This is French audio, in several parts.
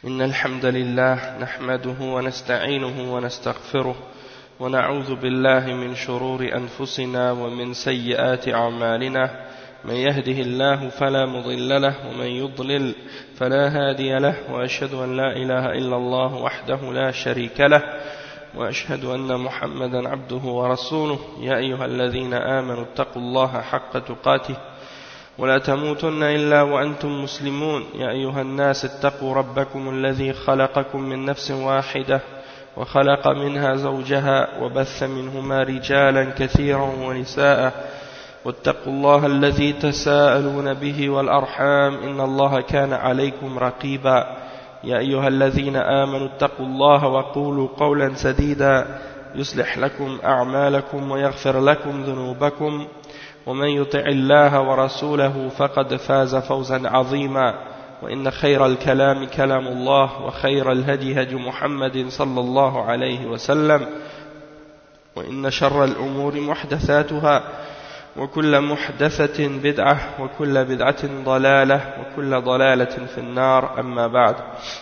إن الحمد لله نحمده ونستعينه ونستغفره ونعوذ بالله من شرور أنفسنا ومن سيئات أعمالنا من يهده الله فلا مضل له ومن يضلل فلا هادي له وأشهد أن لا إله إلا الله وحده لا شريك له وأشهد أن محمدا عبده ورسوله يا أيها الذين آمنوا اتقوا الله حق تقاته ولا تموتن إلا وأنتم مسلمون يا أيها الناس اتقوا ربكم الذي خلقكم من نفس واحدة وخلق منها زوجها وبث منهما رجالا كثيرا ونساء واتقوا الله الذي تساءلون به والأرحام إن الله كان عليكم رقيبا يا أيها الذين آمنوا اتقوا الله وقولوا قولا سديدا يصلح لكم أعمالكم ويغفر لكم ذنوبكم ومن يطع الله ورسوله فقد فاز فوزا عظيما وإن خير الكلام كلام الله وخير الهدي هدي محمد صلى الله عليه وسلم وإن شر الأمور محدثاتها وكل محدثة بدعة وكل بدعة ضلالة وكل ضلالة في النار أما بعد.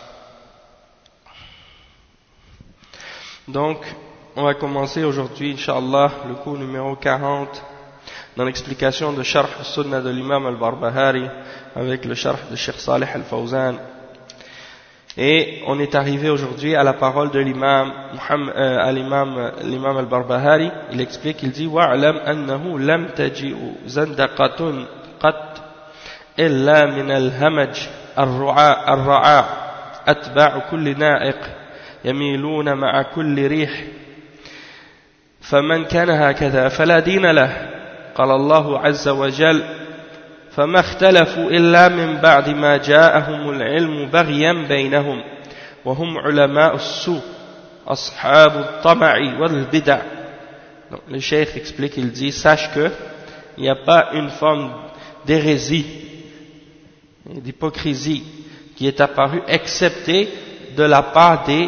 Donc, on va commencer aujourd'hui, Inch'Allah, le cours numéro 40 dans l'explication de Sharh al-Sunnah de l'imam al-Barbahari avec le Sharh de Cheikh Salih al-Fawzan. Et on est arrivé aujourd'hui à la parole de l'imam al-Barbahari. Il explique, il dit وَاعْلَمْ أَنَّهُ لَمْ تَجِئُ زَنْدَقَةٌ قَطْ إِلَّا مِنَ الْهَمَجِ الرَّعَاء أَتْبَعُ كُلِّ نَائِقٍ يَمِيلُونَ مَعَ كُلِّ رِيحٍ فَمَنْ كَانَ هَكَذَا فَلَا دِينَ لَهُ قال الله عز وجل فما اختلفوا إلا من بعد ما جاءهم العلم بغيا بينهم وهم علماء السوء أصحاب الطمع والبدع. Donc, le cheikh explique, il dit, sache que il n'y a pas une forme d'hérésie, d'hypocrisie qui est apparue excepté de la part des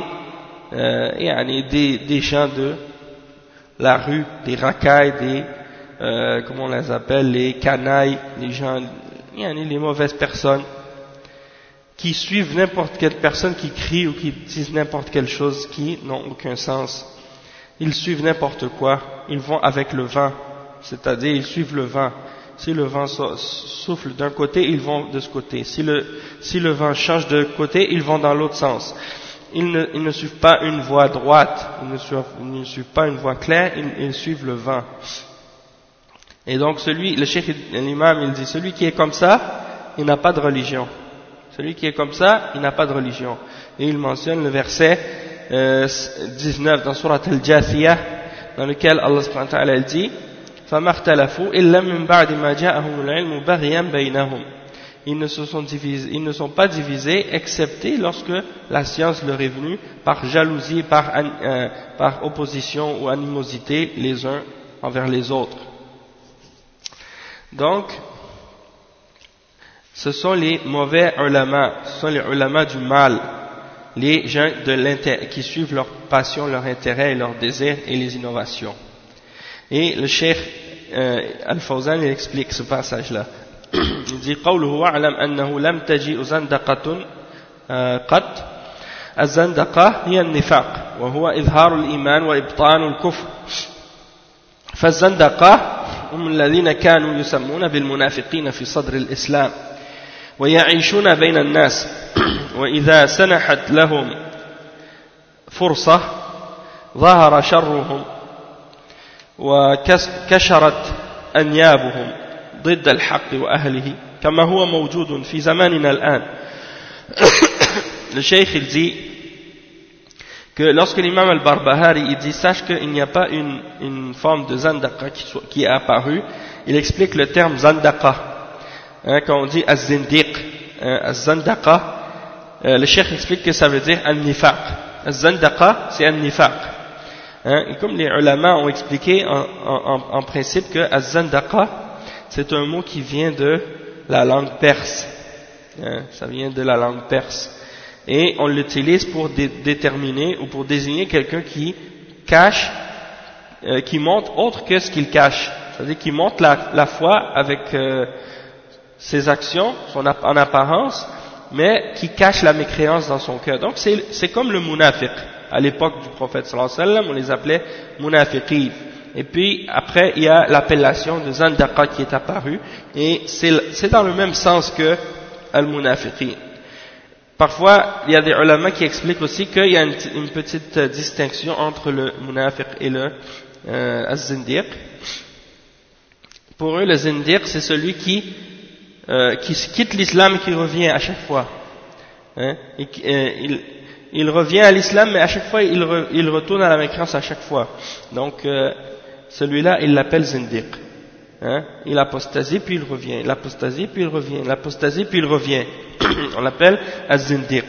gens de la rue, des racailles, comment on les appelle, les canailles, les gens, les mauvaises personnes qui suivent n'importe quelle personne qui crie ou qui disent n'importe quelle chose qui n'ont aucun sens. Ils suivent n'importe quoi, ils vont avec le vent, c'est-à-dire ils suivent le vent. Si le vent souffle d'un côté, ils vont de ce côté. Si le vent change de côté, ils vont dans l'autre sens. Ils ne suivent pas une voie droite, ils ne suivent pas une voie claire, ils suivent le vent. Et donc le cheikh, l'imam, il dit, celui qui est comme ça, il n'a pas de religion. Celui qui est comme ça, il n'a pas de religion. Et il mentionne le verset 19 dans Surat Al-Jathiyah, dans lequel Allah subhanahu wa ta'ala dit فَمَا اخْتَلَفُوا إِلَّا مِنْ بَعْدِ مَا جَاءَهُمُ الْعِلْمُ بَغْيًا بَيْنَهُم. Ils ne sont pas divisés, excepté lorsque la science leur est venue par jalousie, par opposition ou animosité les uns envers les autres. Donc, ce sont les mauvais ulama, ce sont les ulama du mal, les gens qui suivent leur passion, leur intérêt, leurs désirs et les innovations. Et le cheikh Al-Fawzan, il explique ce passage-là. Il dit قوله واعلم أنه لم تجيء زندقة قط الزندقة هي النفاق وهو إظهار الإيمان وإبطان الكفر فالزندقة هم الذين كانوا يسمون بالمنافقين في صدر الإسلام ويعيشون بين الناس وإذا سنحت لهم فرصة ظهر شرهم وكشرت أنيابهم ضد الحق وأهله كما هو موجود في زماننا الآن. Le cheikh il dit que lorsque l'imam al-Barbahari il dit sache qu'il n'y a pas une forme de zandaqa qui est apparue, il explique le terme zandaqa. Quand on dit az-zindiq, az-zandaqa, le cheikh explique que ça veut dire al-nifaq. Az-zandaqa c'est al-nifaq. Et comme les ulama ont expliqué en principe que az-zandaqa c'est un mot qui vient de la langue perse. Ça vient de la langue perse. Et on l'utilise pour déterminer ou pour désigner quelqu'un qui cache, qui montre autre que ce qu'il cache. C'est-à-dire qu'il montre la foi avec ses actions, en apparence, mais qui cache la mécréance dans son cœur. Donc c'est comme le munafiq. À l'époque du prophète sallallahu alayhi wa sallam, on les appelait munafiqin. Et puis après il y a l'appellation de zandaqa qui est apparue, et c'est dans le même sens que al-munafiqin. Parfois il y a des ulama qui expliquent aussi qu'il y a une petite distinction entre le munafiq et le az-zindiq. Pour eux, le zindiq, c'est celui qui quitte l'islam et qui revient à chaque fois. Hein? Il revient à l'islam, mais à chaque fois, il retourne à la mécréance à chaque fois. Donc, celui-là, il l'appelle zindiq. Hein? Il apostasie, puis il revient. Il apostasie, puis il revient. Il apostasie, puis il revient. On l'appelle az-zindiq.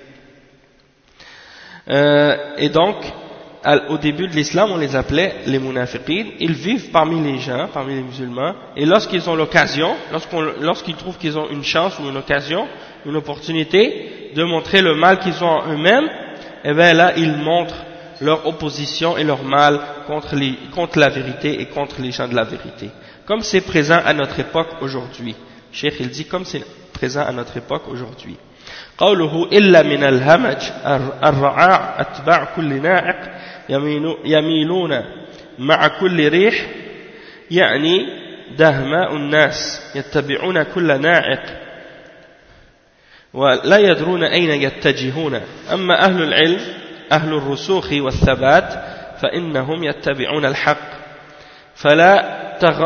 Et donc, au début de l'islam, on les appelait les munafiqin. Ils vivent parmi les gens, parmi les musulmans, et lorsqu'ils ont l'occasion, lorsqu'ils trouvent qu'ils ont une chance ou une occasion, une opportunité de montrer le mal qu'ils ont en eux-mêmes, et bien là, ils montrent leur opposition et leur mal contre la vérité et contre les gens de la vérité. Comme c'est présent à notre époque aujourd'hui. Cheikh, il dit comme c'est présent à notre époque aujourd'hui. قوله إلا من الهمج الرعاع أتباع كل ناعق يميلون مع كل ريح يعني دهماء الناس يتبعون كل ناعق ولا يدرون أين يتجهون أما أهل العلم أهل الرسوخ والثبات فإنهم يتبعون الحق فلا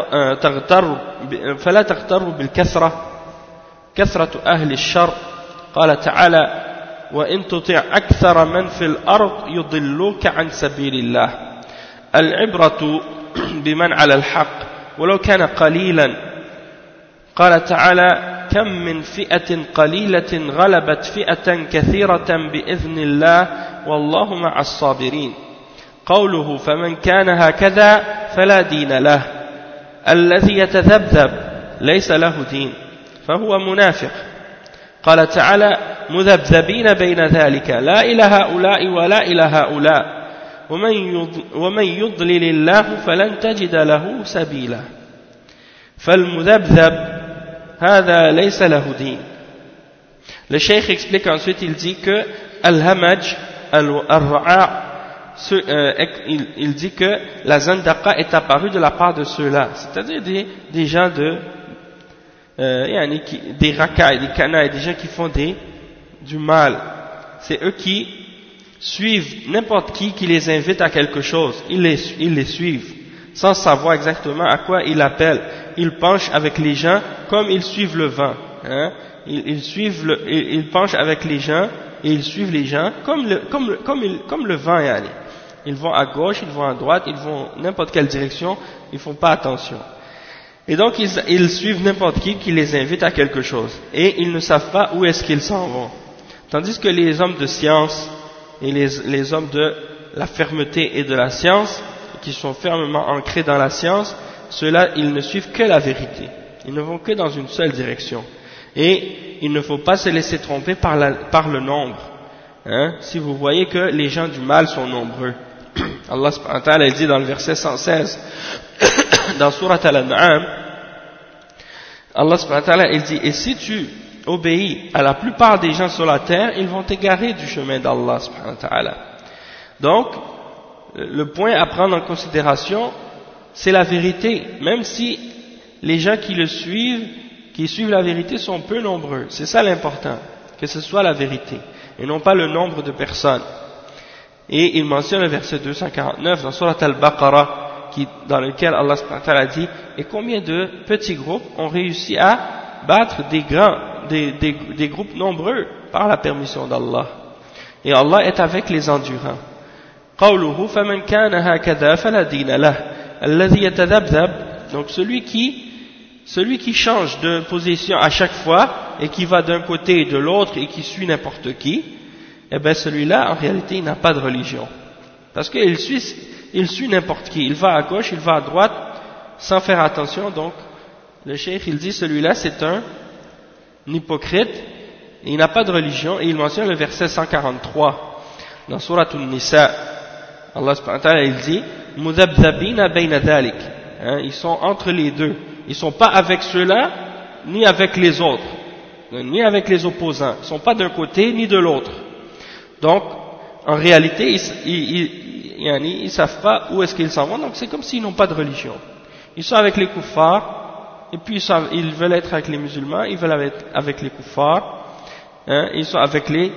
تغتر بالكثرة كثرة أهل الشر قال تعالى وإن تطع أكثر من في الأرض يضلوك عن سبيل الله العبرة بمن على الحق ولو كان قليلا قال تعالى كم من فئة قليلة غلبت فئة كثيرة بإذن الله والله مع الصابرين قوله فمن كان هكذا فلا دين له الذي يتذبذب ليس له دين فهو منافق قال تعالى مذبذبين بين ذلك لا إلى هؤلاء ولا إلى هؤلاء ومن يضلل الله فلن تجد له سبيلا فالمذبذب هذا ليس له دين. Le cheikh explique ensuite, il dit que al-hamaj al-ra'a, il dit que la zandaqa est apparue de la part de ceux-là, c'est-à-dire des gens des racailles, des canailles, des gens qui font du mal. C'est eux qui suivent n'importe qui les invite à quelque chose. Ils les suivent sans savoir exactement à quoi ils appellent. Ils penchent avec les gens comme ils suivent le vent. Hein? Ils penchent avec les gens et ils suivent les gens comme le vent. Yani. Ils vont à gauche, ils vont à droite, ils vont n'importe quelle direction, ils font pas attention. Et donc ils suivent n'importe qui les invite à quelque chose. Et ils ne savent pas où est-ce qu'ils s'en vont. Tandis que les hommes de science et les hommes de la fermeté et de la science, qui sont fermement ancrés dans la science, ceux-là, ils ne suivent que la vérité. Ils ne vont que dans une seule direction. Et il ne faut pas se laisser tromper par le nombre. Hein? Si vous voyez que les gens du mal sont nombreux. Allah subhanahu wa ta'ala dit dans le verset 116, dans Surat Al-An'am, Allah subhanahu wa ta'ala il dit, et si tu obéis à la plupart des gens sur la terre, ils vont t'égarer du chemin d'Allah subhanahu wa ta'ala. Donc, le point à prendre en considération, c'est la vérité, même si les gens qui suivent la vérité sont peu nombreux. C'est ça l'important, que ce soit la vérité, et non pas le nombre de personnes. Et il mentionne le verset 249 dans Surat Al-Baqarah, dans lequel Allah subhanahu wa ta'ala dit, et combien de petits groupes ont réussi à battre des groupes nombreux par la permission d'Allah. Et Allah est avec les endurants. قوله فمن كان هكذا فلا دين له الذي يتذبذب, donc celui qui change de position à chaque fois et qui va d'un côté et de l'autre et qui suit n'importe qui, eh bien celui-là en réalité il n'a pas de religion, parce qu'il suit n'importe qui, il va à gauche, il va à droite sans faire attention. Donc le cheikh il dit celui-là c'est un hypocrite et il n'a pas de religion. Et il mentionne le verset 143 dans Surat An-Nisa. Allah subhanahu wa ta'ala il dit mudhabdhabina bayna dhalik, ils sont entre les deux, ils sont pas avec ceux-là ni avec les autres, ni avec les opposants. Ils ne sont pas d'un côté ni de l'autre. Donc, en réalité, ils ne savent pas où est-ce qu'ils s'en vont, donc c'est comme s'ils n'ont pas de religion. Ils sont avec les kuffars, et puis ils veulent être avec les musulmans, ils veulent être avec les kuffars, hein, ils sont avec les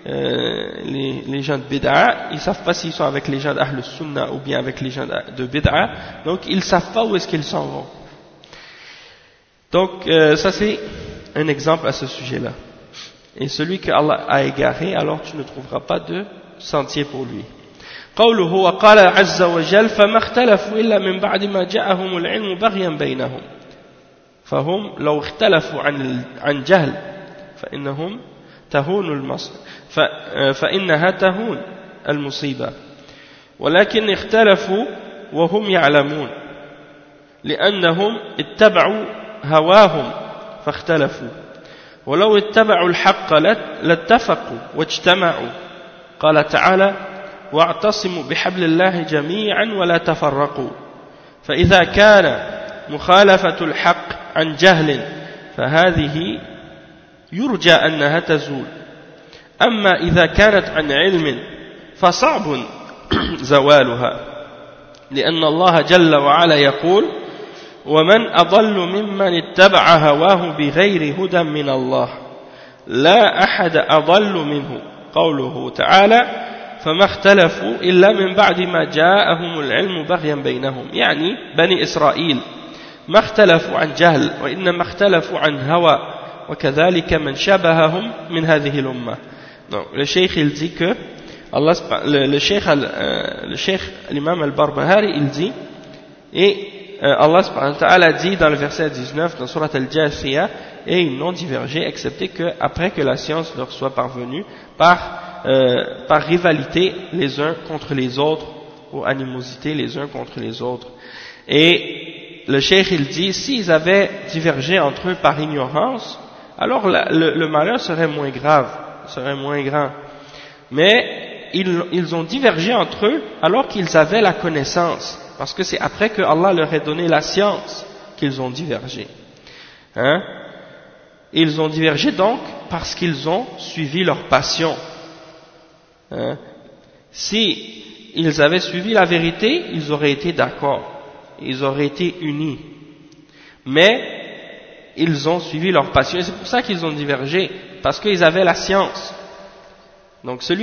gens de bid'a, ils ne savent pas s'ils sont avec les gens d'Ahl Sunnah ou bien avec les gens de bid'a, donc ils ne savent pas où est-ce qu'ils s'en vont. Donc ça c'est un exemple à ce sujet-là. Et celui que Allah a égaré, alors tu ne trouveras pas de sentier pour lui. قوله وقال عز وجل فما اختلفوا إلا من بعد ما جاءهم العلم بغيا بينهم فهم لو اختلفوا عن جهل فإنهم تهون فإنها تهون المصيبة ولكن اختلفوا وهم يعلمون لأنهم اتبعوا هواهم فاختلفوا ولو اتبعوا الحق لاتفقوا واجتمعوا قال تعالى واعتصموا بحبل الله جميعا ولا تفرقوا فإذا كان مخالفة الحق عن جهل فهذه يرجى أنها تزول أما إذا كانت عن علم فصعب زوالها لأن الله جل وعلا يقول ومن أضل ممن اتبع هواه بغير هدى من الله لا أحد أضل منه قوله تعالى فما اختلفوا إلا من بعد ما جاءهم العلم بغيا بينهم يعني بني إسرائيل ما اختلفوا عن جهل وإنما اختلفوا عن هوى وكذلك من شبههم من هذه الأمة. Donc, le cheikh il dit que Allah, le cheikh l'imam al-Barbahari il dit et Allah subhanahu wa ta'ala dit dans le verset 19 dans surat al-Jathiyah et ils n'ont divergé excepté qu'après que la science leur soit parvenue par rivalité les uns contre les autres ou animosité les uns contre les autres. Et le cheikh il dit s'ils avaient divergé entre eux par ignorance alors le malheur serait moins grave, serait moins grand. Mais ils ont divergé entre eux alors qu'ils avaient la connaissance, parce que c'est après que Allah leur ait donné la science qu'ils ont divergé. Hein? Ils ont divergé donc parce qu'ils ont suivi leur passion. Hein? Si ils avaient suivi la vérité, ils auraient été d'accord, ils auraient été unis. Mais ils ont suivi leur passion et c'est pour ça qu'ils ont divergé, parce qu'ils avaient la science. Donc celui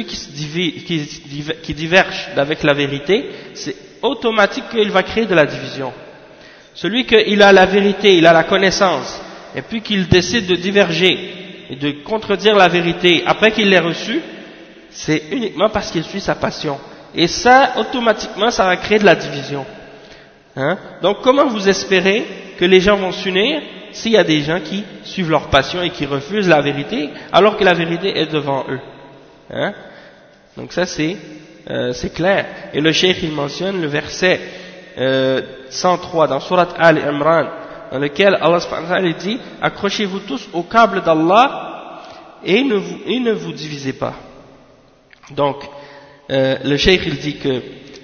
qui diverge avec la vérité, c'est automatique qu'il va créer de la division. Celui qu'il a la vérité, il a la connaissance, et puis qu'il décide de diverger et de contredire la vérité après qu'il l'ait reçue, c'est uniquement parce qu'il suit sa passion. Et ça, automatiquement, ça va créer de la division. Hein? Donc comment vous espérez que les gens vont s'unir s'il y a des gens qui suivent leur passion et qui refusent la vérité alors que la vérité est devant eux? Hein? Donc ça c'est clair. Et le cheikh il mentionne le verset 103 dans Surat Al-Imran dans lequel Allah subhanahu wa ta'ala dit accrochez-vous tous au câble d'Allah et ne vous divisez pas. Donc le cheikh il dit que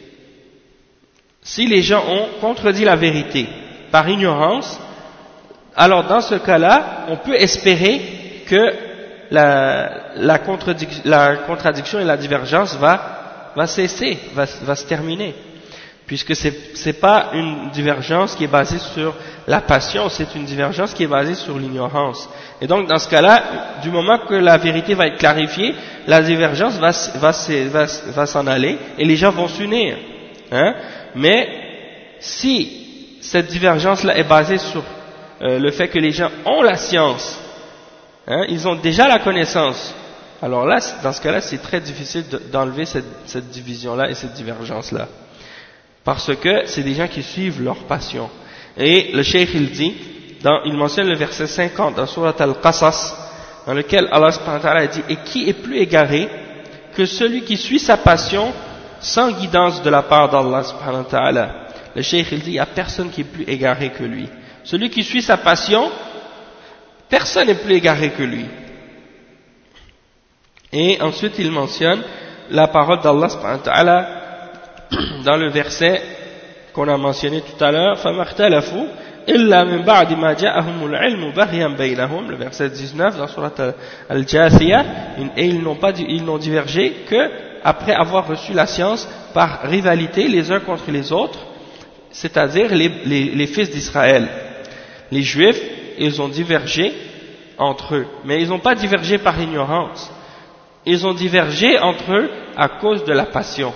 si les gens ont contredit la vérité par ignorance, alors dans ce cas-là on peut espérer que la contradiction et la divergence va cesser, va se terminer, puisque c'est pas une divergence qui est basée sur la passion, c'est une divergence qui est basée sur l'ignorance. Et donc dans ce cas-là, du moment que la vérité va être clarifiée, la divergence va s'en aller et les gens vont s'unir. Hein? Mais si cette divergence-là est basée sur le fait que les gens ont la science, hein, ils ont déjà la connaissance, alors là, dans ce cas-là, c'est très difficile d'enlever cette division-là et cette divergence-là. Parce que c'est des gens qui suivent leur passion. Et le cheikh il dit, il mentionne le verset 50 dans Surat Al-Qasas, dans lequel Allah subhanahu wa ta'ala dit « Et qui est plus égaré que celui qui suit sa passion sans guidance de la part d'Allah subhanahu wa ta'ala » Le cheikh il dit « Il n'y a personne qui est plus égaré que lui. » Celui qui suit sa passion, personne n'est plus égaré que lui. Et ensuite il mentionne la parole d'Allah subhanahu wa ta'ala dans le verset qu'on a mentionné tout à l'heure, فَمَا اخْتَلَفُوا إلا من بعد ما جاءهم العلم بغيا بينهم, le verset 19 dans Surat Al-Jathiyah, et ils n'ont divergé que après avoir reçu la science par rivalité les uns contre les autres, c'est-à-dire les fils d'Israël. Les Juifs, ils ont divergé entre eux, mais ils n'ont pas divergé par ignorance. Ils ont divergé entre eux à cause de la passion.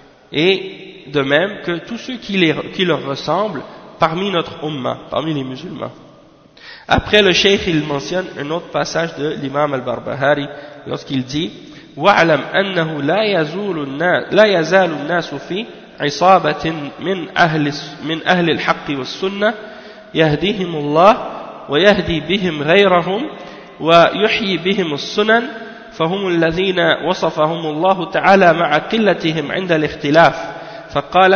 Et de même que tous ceux qui leur ressemblent parmi notre Ummah, parmi les musulmans. Après, le Cheikh, il mentionne un autre passage de l'imam al-Barbahari lorsqu'il dit وَاعْلَمْ أَنَّهُ لا يزال الناس في عصابة من أهل الحق والسنة يهديهم الله ويهدي بهم غيرهم ويحيي بهم السنن فهم الذين وصفهم الله تعالى مع قلتهم عند الاختلاف فقال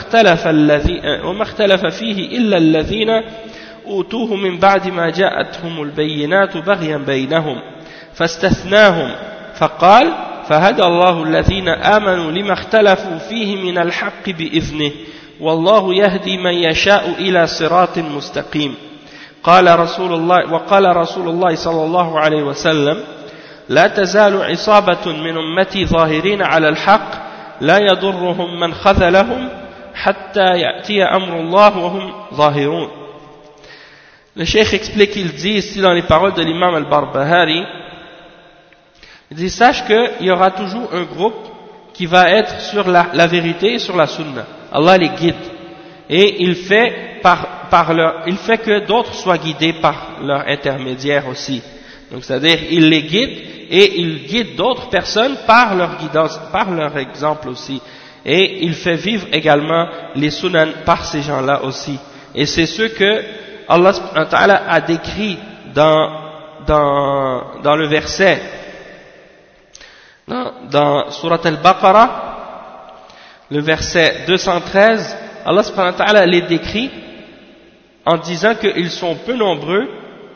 وما اختلف فيه إلا الذين أوتوه من بعد ما جاءتهم البينات بغيا بينهم فاستثناهم فقال فهدى الله الذين آمنوا لما اختلفوا فيه من الحق بإذنه والله يهدي من يشاء إلى صراط مستقيم وقال رسول الله صلى الله عليه وسلم لا تزال عصابة من أمتي ظاهرين على الحق لا يضرهم من خذلهم حتى يأتي أمر الله وهم ظاهرون. Le Cheikh explique, il dit ici dans les paroles de l'imam al-Barbahari, il dit sache qu'il y aura toujours un groupe qui va être sur la vérité et sur la sunna. Allah les guide et il fait il fait que d'autres soient guidés par leur intermédiaire aussi. Donc c'est-à-dire il les guide et il guide d'autres personnes par leur guidance, par leur exemple aussi. Et il fait vivre également les sunan par ces gens-là aussi. Et c'est ce que Allah subhanahu wa ta'ala a décrit dans le verset dans Surat Al-Baqarah, le verset 213, Allah subhanahu wa ta'ala les décrit en disant qu'ils sont peu nombreux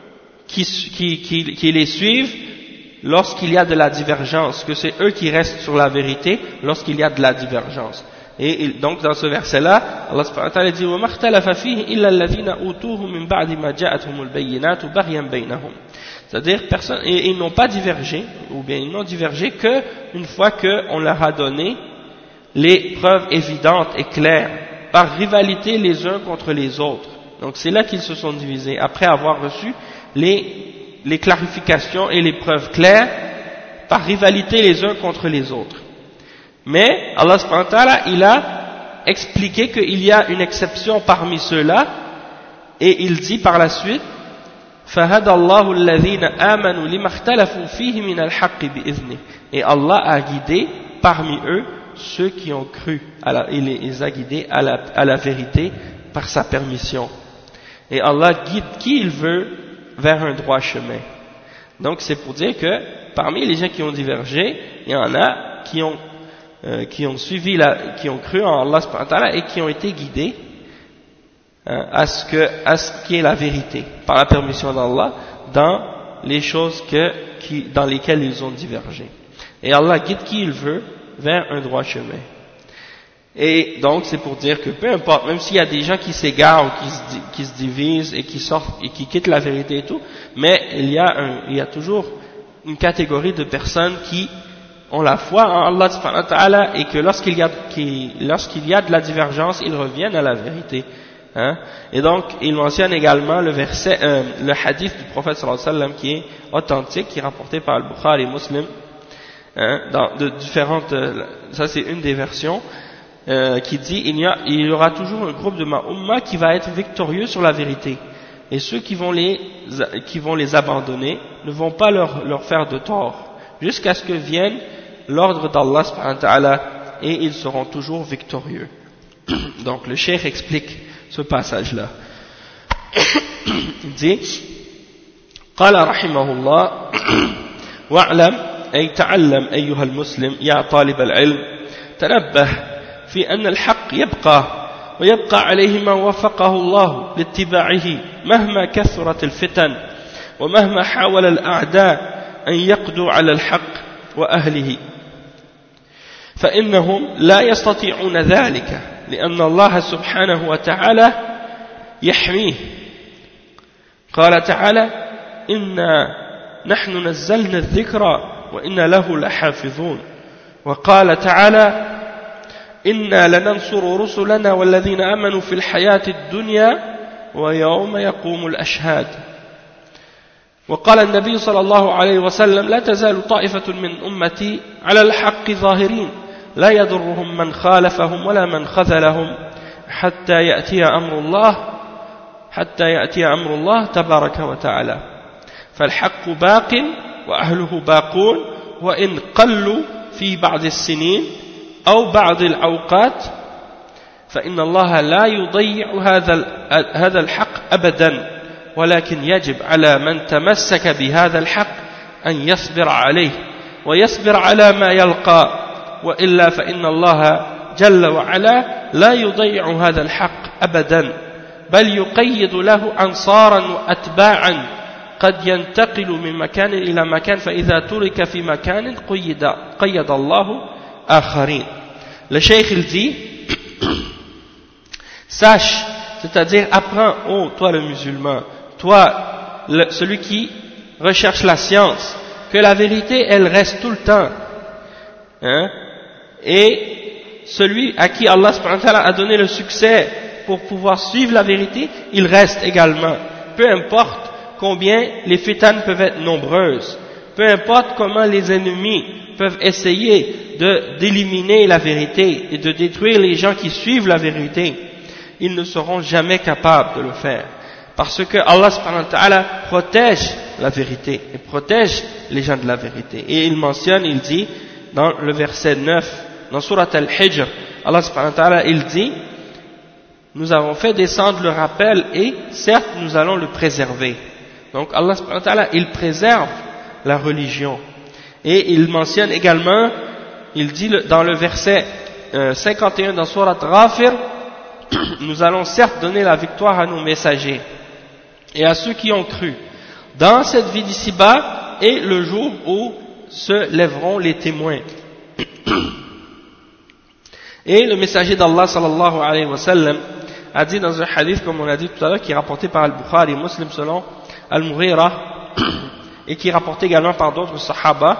qui les suivent lorsqu'il y a de la divergence, que c'est eux qui restent sur la vérité lorsqu'il y a de la divergence. Et donc dans ce verset-là, Allah subhanahu wa ta'ala dit وَمَا اخْتَلَفَ فِيهِ إِلَّا الَّذِينَ أُوتُوهُ مِنْ بَعْدِ مَا جَاءَتْهُمُ الْبَيِّنَاتُ بَغْيًا بَيْنَهُمْ. C'est-à-dire ils n'ont pas divergé, ou bien ils n'ont divergé que une fois qu'on leur a donné les preuves évidentes et claires, par rivalité les uns contre les autres. Donc c'est là qu'ils se sont divisés, après avoir reçu les clarifications et les preuves claires, par rivalité les uns contre les autres. Mais Allah subhanahu wa ta'ala, il a expliqué qu'il y a une exception parmi ceux-là, et il dit par la suite فَهَدَى اللَّهُ الَّذِينَ آمَنُوا لِمَا اخْتَلَفُوا فِيهِ مِنَ الْحَقِّ بِإِذْنِهِ. Et Allah a guidé parmi eux ceux qui ont cru, il les a guidés à la vérité par sa permission. Et Allah guide qui il veut vers un droit chemin. Donc c'est pour dire que parmi les gens qui ont divergé, il y en a qui ont suivi qui ont cru en Allah subhanahu wa ta'ala et qui ont été guidés à ce qui est la vérité par la permission d'Allah dans les choses dans lesquelles ils ont divergé. Et Allah guide qui il veut vers un droit chemin. Et donc c'est pour dire que peu importe, même s'il y a des gens qui s'égarent ou qui se divisent et qui sortent et qui quittent la vérité et tout, mais il y a toujours une catégorie de personnes qui ont la foi en Allah subhanahu wa ta'ala et que lorsqu'il y a de la divergence, ils reviennent à la vérité. Hein? Et donc il mentionne également le hadith du prophète sallallahu alayhi wa sallam qui est authentique, qui est rapporté par Al-Bukhari et Muslim, hein, de différentes, ça c'est une des versions, qui dit il y aura toujours un groupe de ma umma qui va être victorieux sur la vérité, et ceux qui vont les abandonner ne vont pas leur faire de tort jusqu'à ce que vienne l'ordre d'Allah subhanahu wa ta'ala, et ils seront toujours victorieux. Donc le cheikh explique ce passage-là. Il dit قال رحمه الله واعلم أي تعلم أيها المسلم يا طالب العلم تنبه في أن الحق يبقى ويبقى عليه من وفقه الله لاتباعه مهما كثرت الفتن ومهما حاول الأعداء أن يقضوا على الحق وأهله فإنهم لا يستطيعون ذلك لأن الله سبحانه وتعالى يحميه قال تعالى إنا نحن نزلنا الذكر وإنا له لحافظون وقال تعالى إنا لننصر رسلنا والذين آمنوا في الحياة الدنيا ويوم يقوم الأشهاد وقال النبي صلى الله عليه وسلم لا تزال طائفة من أمتي على الحق ظاهرين لا يضرهم من خالفهم ولا من خذلهم حتى يأتي أمر الله تبارك وتعالى فالحق باق وأهله باقون وإن قلوا في بعض السنين أو بعض الأوقات فإن الله لا يضيع هذا الحق أبدا ولكن يجب على من تمسك بهذا الحق أن يصبر عليه ويصبر على ما يلقى وإلا فإن الله جل وعلا لا يضيع هذا الحق أبدا بل يقيد له أنصارا وأتباعا قد ينتقل من مكان إلى مكان فإذا ترك في مكان قيد الله آخرين. Le cheikh il dit sache, c'est-à-dire apprends, oh toi le musulman, toi celui qui recherche la science, que la vérité elle reste tout le temps, hein? Et celui à qui Allah subhanahu wa ta'ala a donné le succès pour pouvoir suivre la vérité, il reste également, peu importe combien les fitanes peuvent être nombreuses, peu importe comment les ennemis peuvent essayer d'éliminer la vérité et de détruire les gens qui suivent la vérité, ils ne seront jamais capables de le faire. Parce que Allah subhanahu wa ta'ala protège la vérité et protège les gens de la vérité. Et il mentionne, il dit, dans le verset 9, dans Surat Al-Hijr, Allah subhanahu wa ta'ala, il dit, nous avons fait descendre le rappel et certes nous allons le préserver. Donc Allah subhanahu wa ta'ala, il préserve la religion. Et il mentionne également, il dit dans le verset 51 dans Surat Ghafir, nous allons certes donner la victoire à nos messagers et à ceux qui ont cru dans cette vie d'ici-bas et le jour où se lèveront les témoins. Et le messager d'Allah sallallahu alayhi wa sallam a dit dans un hadith, comme on a dit tout à l'heure, qui est rapporté par Al-Bukhari et Muslim selon Al-Mughira et qui est rapporté également par d'autres sahaba,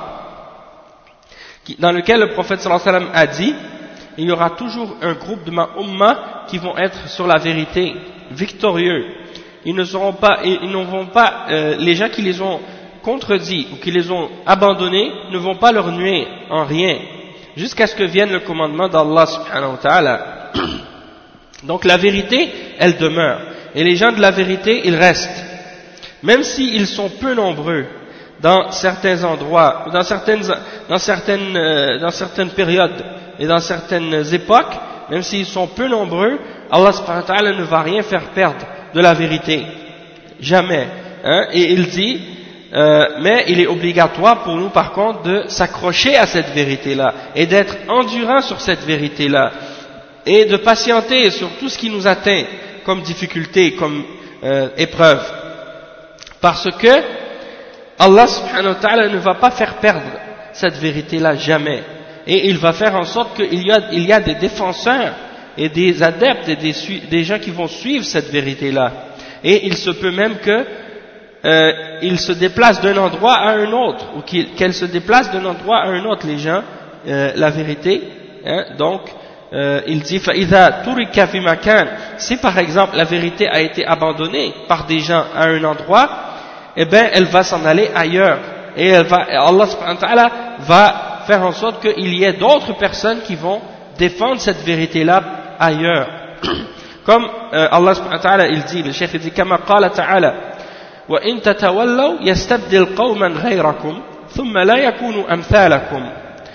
dans lequel le prophète sallallahu alayhi wa sallam a dit il y aura toujours un groupe de ma umma qui vont être sur la vérité, victorieux. Ils ne vont pas, les gens qui les ont contredits ou qui les ont abandonnés ne vont pas leur nuire en rien, jusqu'à ce que vienne le commandement d'Allah subhanahu wa ta'ala. Donc la vérité, elle demeure. Et les gens de la vérité, ils restent. Même s'ils sont peu nombreux dans certains endroits, ou dans certaines périodes et dans certaines époques, même s'ils sont peu nombreux, Allah subhanahu wa ta'ala ne va rien faire perdre de la vérité. Jamais. Hein? Et il dit, mais il est obligatoire pour nous par contre de s'accrocher à cette vérité-là et d'être endurant sur cette vérité-là et de patienter sur tout ce qui nous atteint comme difficulté, comme épreuve. Parce que Allah subhanahu wa ta'ala ne va pas faire perdre cette vérité-là jamais. Et il va faire en sorte qu'il y a des défenseurs et des adeptes et des gens qui vont suivre cette vérité-là. Et il se peut même que ils se déplacent d'un endroit à un autre, ou qu'elle se déplace d'un endroit à un autre, les gens, la vérité. Hein, donc, il dit فَإِذَا تُرِكَ فِي مَكَانٍ, si par exemple la vérité a été abandonnée par des gens à un endroit, eh bien elle va s'en aller ailleurs. Et Allah subhanahu wa ta'ala va faire en sorte qu'il y ait d'autres personnes qui vont défendre cette vérité-là ailleurs. Comme Allah subhanahu wa ta'ala, il dit, le cheikh il dit, كما قال تعالى وإن تتولوا يستبدل قوما غيركم ثم لا يكونوا أمثالكم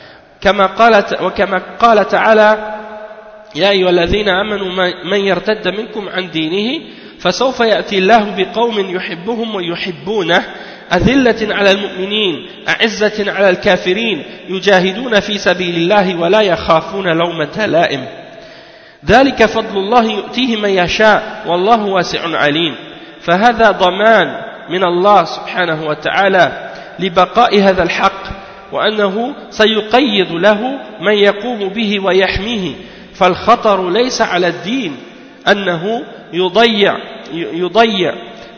وكما قال تعالى يا أيها الذين آمنوا من يرتد منكم عن دينه فسوف يأتي الله بقوم يحبهم ويحبونه أذلة على المؤمنين أعزة على الكافرين يجاهدون في سبيل الله ولا يخافون لومة لائم ذلك فضل الله يؤتيه من يشاء والله واسع عليم. فهذا ضمان من الله سبحانه وتعالى لبقاء هذا الحق وأنه سيقيد له من يقوم به ويحميه. فالخطر ليس على الدين أنه يضيع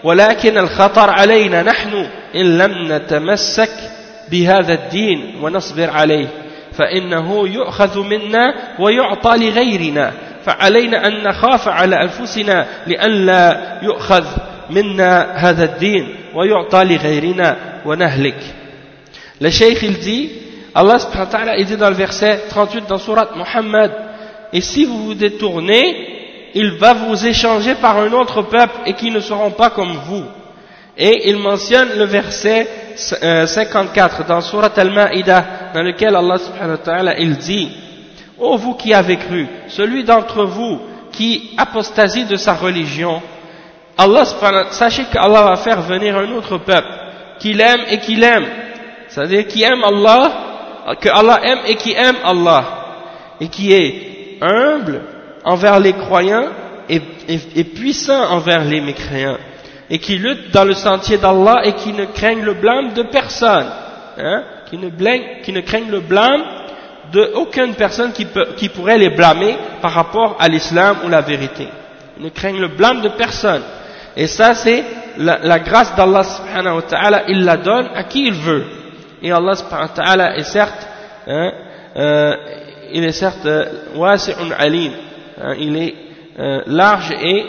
ولكن الخطر علينا نحن إن لم نتمسك بهذا الدين ونصبر عليه فإنه يؤخذ منا ويعطى لغيرنا فعلينا أن نخاف على أنفسنا لئلا يؤخذ منا هذا الدين ويعطى لغيرنا ونهلك. Le Cheikh il dit, Allah subhanahu wa ta'ala il dit dans le verset 38 dans Surat Muhammad, et si vous vous détournez, il va vous échanger par un autre peuple et qui ne seront pas comme vous. Et il mentionne le verset 54 dans Surat Al-Ma'idah, dans lequel Allah subhanahu wa ta'ala il dit: ô vous qui avez cru, celui d'entre vous qui apostasie de sa religion, sachez qu'Allah va faire venir un autre peuple qu'il aime et qu'il aime, c'est-à-dire qui aime Allah, que Allah aime et qui aime Allah, et qui est humble envers les croyants et puissant envers les mécréants, et qui lutte dans le sentier d'Allah et qui ne craignent le blâme de personne, qui ne craignent le blâme de aucune personne qui pourrait les blâmer par rapport à l'islam ou la vérité. Ils ne craignent le blâme de personne. Et ça c'est la grâce d'Allah subhanahu wa ta'ala, il la donne à qui il veut. Et Allah subhanahu wa ta'ala est certes, il est certes wasi'un alim, il est large et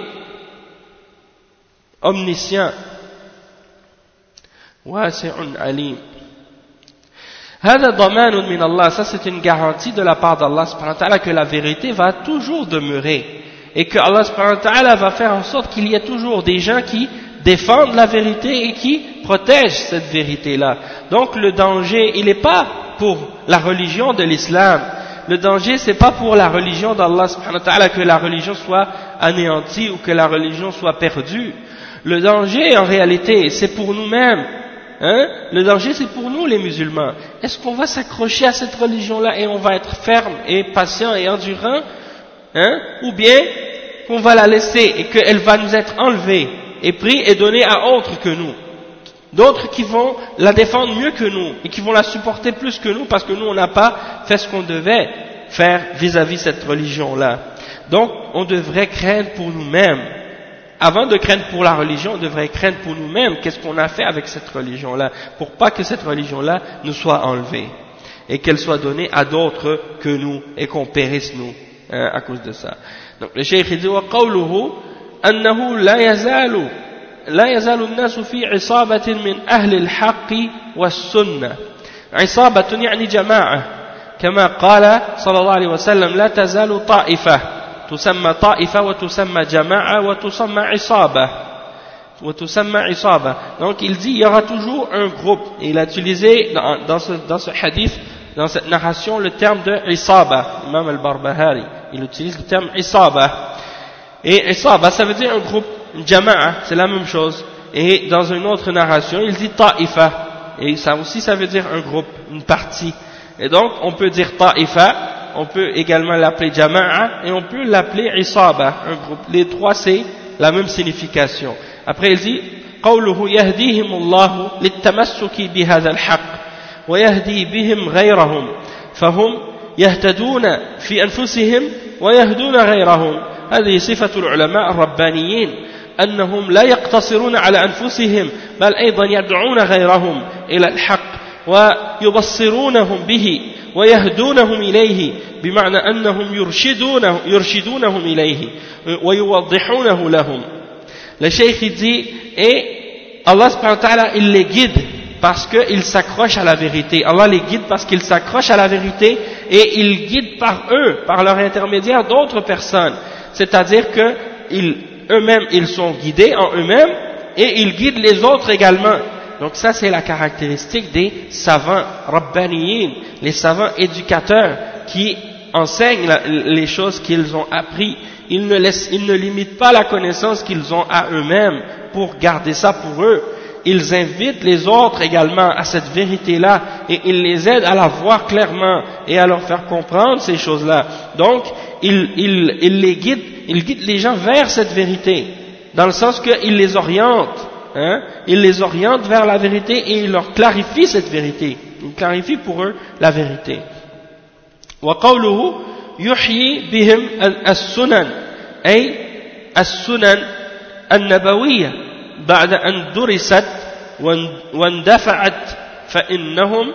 omniscient. Wasi'un alim. هذا ضمان من Allah, ça c'est une garantie de la part d'Allah subhanahu wa ta'ala que la vérité va toujours demeurer et que Allah subhanahu wa ta'ala va faire en sorte qu'il y ait toujours des gens qui défendent la vérité et qui protègent cette vérité-là. Donc le danger, il n'est pas pour la religion de l'islam. Le danger, c'est pas pour la religion d'Allah subhanahu wa ta'ala que la religion soit anéantie ou que la religion soit perdue. Le danger, en réalité, c'est pour nous-mêmes. Le danger, c'est pour nous, les musulmans. Est-ce qu'on va s'accrocher à cette religion-là et on va être ferme et patient et endurant, ou bien qu'on va la laisser et qu'elle va nous être enlevée et prise et donnée à autres que nous, d'autres qui vont la défendre mieux que nous et qui vont la supporter plus que nous parce que nous on n'a pas fait ce qu'on devait faire vis-à-vis cette religion-là. Donc on devrait craindre pour nous-mêmes. Avant de craindre pour la religion, on devrait craindre pour nous-mêmes qu'est-ce qu'on a fait avec cette religion-là, pour pas que cette religion-là nous soit enlevée et qu'elle soit donnée à d'autres que nous et qu'on périsse nous à cause de ça. Donc le cheikh dit wa qawluhu annahu la yazalu an-nas fi 'isabatin min ahli al-haqq was-sunnah. 'isabatun yani jama'a kama qala sallallahu alayhi wa sallam la tazalu ta'ifah تسمى طائفة وتسمى جماعة وتسمى عصابة. Donc il dit il y aura toujours un groupe. Et il a utilisé dans ce hadith, dans cette narration, le terme de isaba. Imam al-Barbahari, il utilise le terme isaba. Et isaba, ça veut dire un groupe, une jama'a, c'est la même chose. Et dans une autre narration, il dit ta'ifa. Et ça aussi, ça veut dire un groupe, une partie. Et donc, on peut dire ta'ifa. On peut également l'appeler jama'a et on peut l'appeler isaba, un groupe. Les trois c'est la même signification. Après il dit قوله يهديهم الله للتمسك بهذا الحق ويهدي بهم غيرهم فهم يهتدون في أنفسهم ويهدون غيرهم. هذه صفة العلماء الربانيين أنهم لا يقتصرون على أنفسهم بل أيضا يدعون غيرهم إلى الحق ويبصرونهم به ويهدونهم إليه بمعنى أنهم يرشدونهم إليه ويوضحونه لهم. Le cheikh dit et Allah subhanahu wa ta'ala il les guide parce qu'ils s'accrochent à la vérité. Allah les guide parce qu'ils s'accrochent à la vérité et il guide par eux, par leur intermédiaire d'autres personnes. C'est-à-dire que eux-mêmes ils sont guidés en eux-mêmes et ils guident les autres également. Donc ça c'est la caractéristique des savants rabbaniyin, les savants éducateurs qui enseignent les choses qu'ils ont appris. Ils ne limitent pas la connaissance qu'ils ont à eux-mêmes pour garder ça pour eux. Ils invitent les autres également à cette vérité-là et ils les aident à la voir clairement et à leur faire comprendre ces choses-là. Donc ils les guident, ils guident les gens vers cette vérité, dans le sens qu'ils les orientent. Il les oriente vers la vérité et il leur clarifie cette vérité. Il clarifie pour eux la vérité. وقوله يحيي بهم السنن أي السنن النبوية بعد أن درست واندفعت فإنهم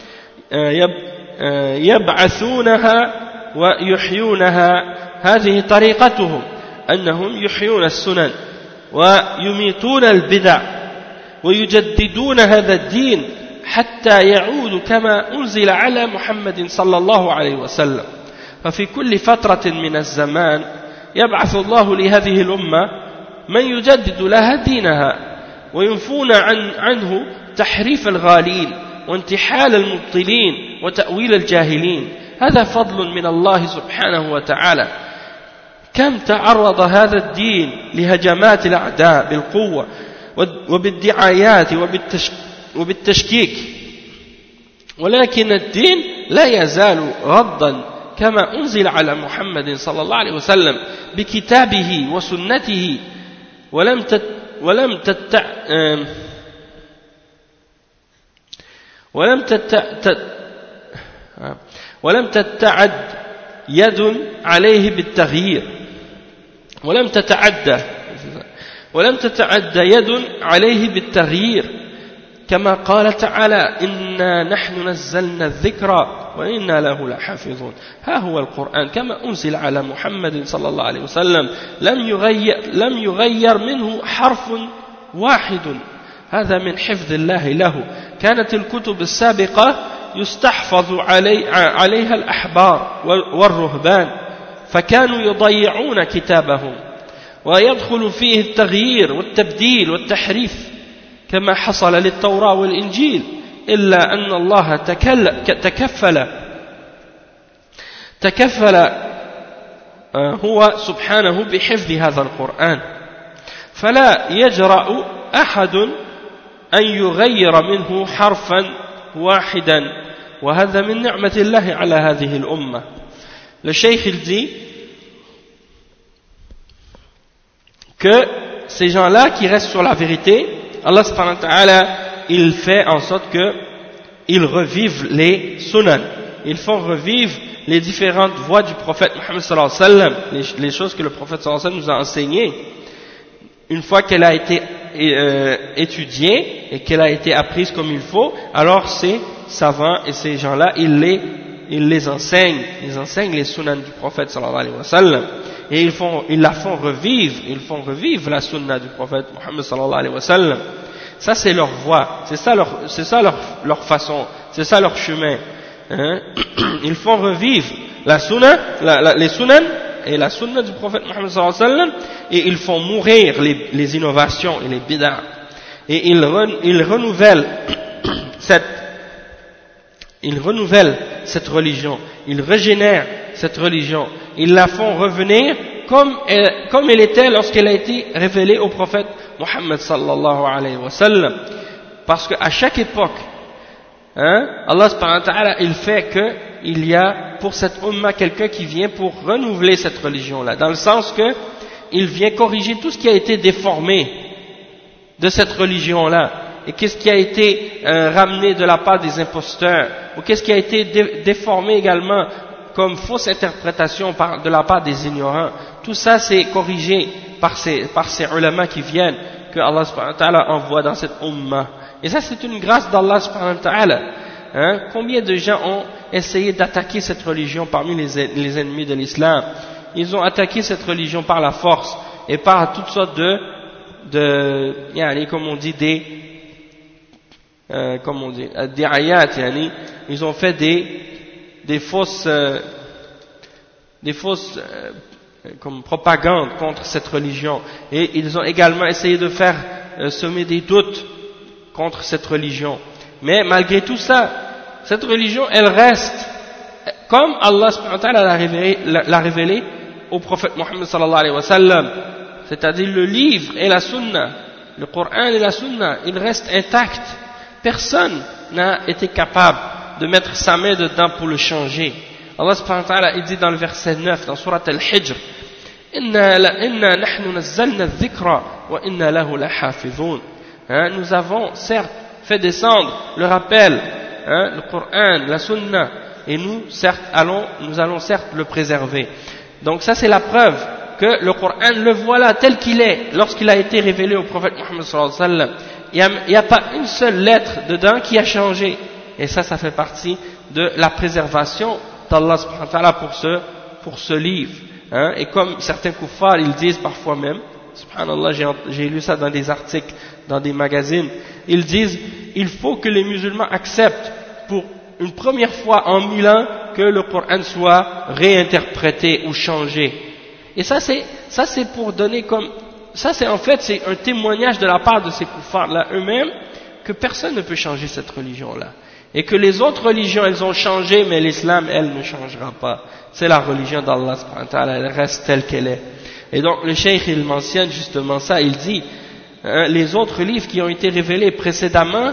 يبعثونها ويحيونها. هذه طريقتهم، أنهم يحيون السنن ويميتون البدع ويجددون هذا الدين حتى يعود كما أنزل على محمد صلى الله عليه وسلم. ففي كل فترة من الزمان يبعث الله لهذه الأمة من يجدد لها دينها وينفون عنه تحريف الغالين وانتحال المبطلين وتأويل الجاهلين. هذا فضل من الله سبحانه وتعالى. كم تعرض هذا الدين لهجمات الأعداء بالقوة وبالدعايات وبالتشكيك، ولكن الدين لا يزال غضا كما أنزل على محمد صلى الله عليه وسلم بكتابه وسنته، ولم تتعد يد عليه بالتغيير، ولم تتعد يد عليه بالتغيير، كما قال تعالى: إنا نحن نزلنا الذكر وإنا له لحافظون. ها هو القرآن كما أنزل على محمد صلى الله عليه وسلم لم يغير منه حرف واحد. هذا من حفظ الله له. كانت الكتب السابقة يستحفظ عليها الأحبار والرهبان، فكانوا يضيعون كتابهم ويدخل فيه التغيير والتبديل والتحريف كما حصل للتوراة والإنجيل، إلا أن الله تكفل هو سبحانه بحفظ هذا القرآن، فلا يجرأ أحد أن يغير منه حرفا واحدا، وهذا من نعمة الله على هذه الأمة. Le cheikh il dit que ces gens-là qui restent sur la vérité, Allah subhanahu wa ta'ala, il fait en sorte que ils revivent les sunan, ils font revivre les différentes voies du prophète Muhammad sallallahu alayhi wa sallam, les choses que le prophète sallallahu alayhi wa sallam nous a enseignées. Une fois qu'elle a été étudiée et qu'elle a été apprise comme il faut, alors ces savants et ces gens-là, ils les enseignent, les sunan du prophète sallallahu alayhi wa sallam, et ils la font revivre la sunna du prophète Muhammad sallallahu alayhi wa sallam. Ça c'est leur voie, c'est ça leur façon, c'est ça leur chemin, hein? Ils font revivre la sunna, les sunan et la sunna du prophète Muhammad sallallahu alayhi wa sallam, et ils font mourir les innovations et les bid'ah, et ils renouvellent cette religion, ils régénèrent cette religion, ils la font revenir comme elle était lorsqu'elle a été révélée au prophète Muhammad sallallahu alayhi wa sallam. Parce qu'à chaque époque, Allah subhanahu wa ta'ala, il fait qu'il y a pour cette umma quelqu'un qui vient pour renouveler cette religion-là, dans le sens que il vient corriger tout ce qui a été déformé de cette religion-là, et qu'est-ce qui a été ramené de la part des imposteurs, ou qu'est-ce qui a été déformé également comme fausse interprétation de la part des ignorants. Tout ça c'est corrigé par ces ulama qui viennent, que Allah subhanahu wa ta'ala envoie dans cette umma. Et ça c'est une grâce d'Allah subhanahu wa ta'ala. Combien de gens ont essayé d'attaquer cette religion parmi les ennemis de l'islam? Ils ont attaqué cette religion par la force et par toutes sortes comme on dit, des ayats, ils ont fait des fausses comme propagande contre cette religion, et ils ont également essayé de faire semer des doutes contre cette religion. Mais malgré tout ça, cette religion elle reste comme Allah subhanahu wa ta'ala l'a révélé au prophète Muhammad sallallahu alayhi wa sallam, c'est-à-dire le livre et la sunna, le Coran et la sunna, ils restent intacts. Personne n'a été capable de mettre sa main dedans pour le changer. Allah subhanahu wa ta'ala, il dit dans le verset 9 dans sourate Al-Hijr: Inna nahnu nazzalna adh-dhikra wa inna lahu lahafizun. Nous avons certes fait descendre le rappel, le Coran, la sunna, et nous allons certes le préserver. Donc ça c'est la preuve que le Coran, le voilà tel qu'il est, lorsqu'il a été révélé au prophète Muhammad sallallahu alayhi wa sallam, il n'y a pas une seule lettre dedans qui a changé. Et ça fait partie de la préservation d'Allah subhanahu wa ta'ala pour ce livre. Hein. Et comme certains kuffars, ils disent parfois même, subhanallah, j'ai lu ça dans des articles, dans des magazines, ils disent, il faut que les musulmans acceptent pour une première fois en 1000 ans que le Coran soit réinterprété ou changé. Et ça c'est pour donner comme, ça c'est en fait c'est un témoignage de la part de ces kuffars-là eux-mêmes que personne ne peut changer cette religion-là. Et que les autres religions elles ont changé, mais l'islam elle ne changera pas. C'est la religion d'Allah subhanahu wa ta'ala, elle reste telle qu'elle est. Et donc le cheikh il mentionne justement ça, il dit les autres livres qui ont été révélés précédemment,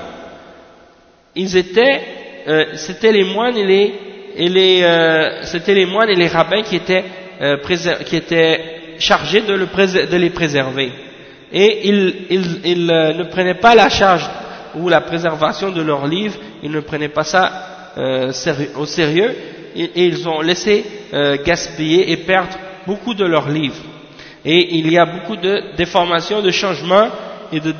c'était les moines et les rabbins qui étaient chargés de les préserver. Et ils ne prenaient pas la charge ou la préservation de leurs livres, ils ne prenaient pas ça au sérieux, et ils ont laissé gaspiller et perdre beaucoup de leurs livres. Et il y a beaucoup de déformations, de changements et de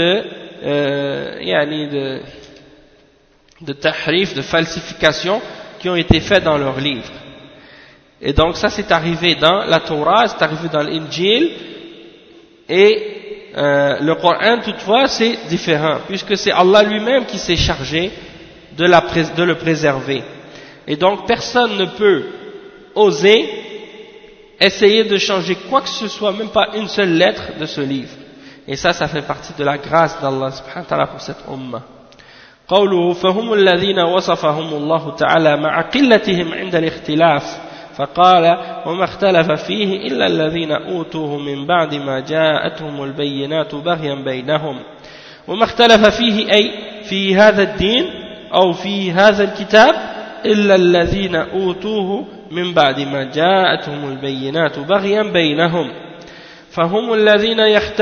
tahrif, de falsifications qui ont été faites dans leurs livres. Et donc ça c'est arrivé dans la Torah, c'est arrivé dans l'Injil, et le Coran toutefois c'est différent, puisque c'est Allah lui-même qui s'est chargé de le préserver. Et donc personne ne peut oser essayer de changer quoi que ce soit, même pas une seule lettre de ce livre. Et ça fait partie de la grâce d'Allah subhanahu wa ta'ala pour cette ummah. قوله فهم الذين وصفهم الله تعالى مع قلتهم عند الاختلاف فقال وما اختلف فيه إلا الذين أوتوه من بعد ما جاءتهم البينات بغيا بينهم وما اختلف فيه أي في هذا الدين أو في هذا الكتاب إلا الذين أوتوه من بعد ما جاءتهم البينات بغيا بينهم فهم الذين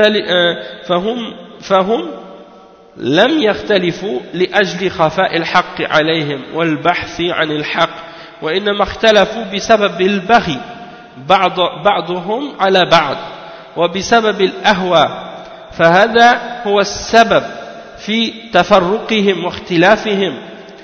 فهم لم يختلفوا لأجل خفاء الحق عليهم والبحث عن الحق وإنما اختلفوا بسبب البغي بعضهم على بعض وبسبب الأهوى فهذا هو السبب في تفرقهم واختلافهم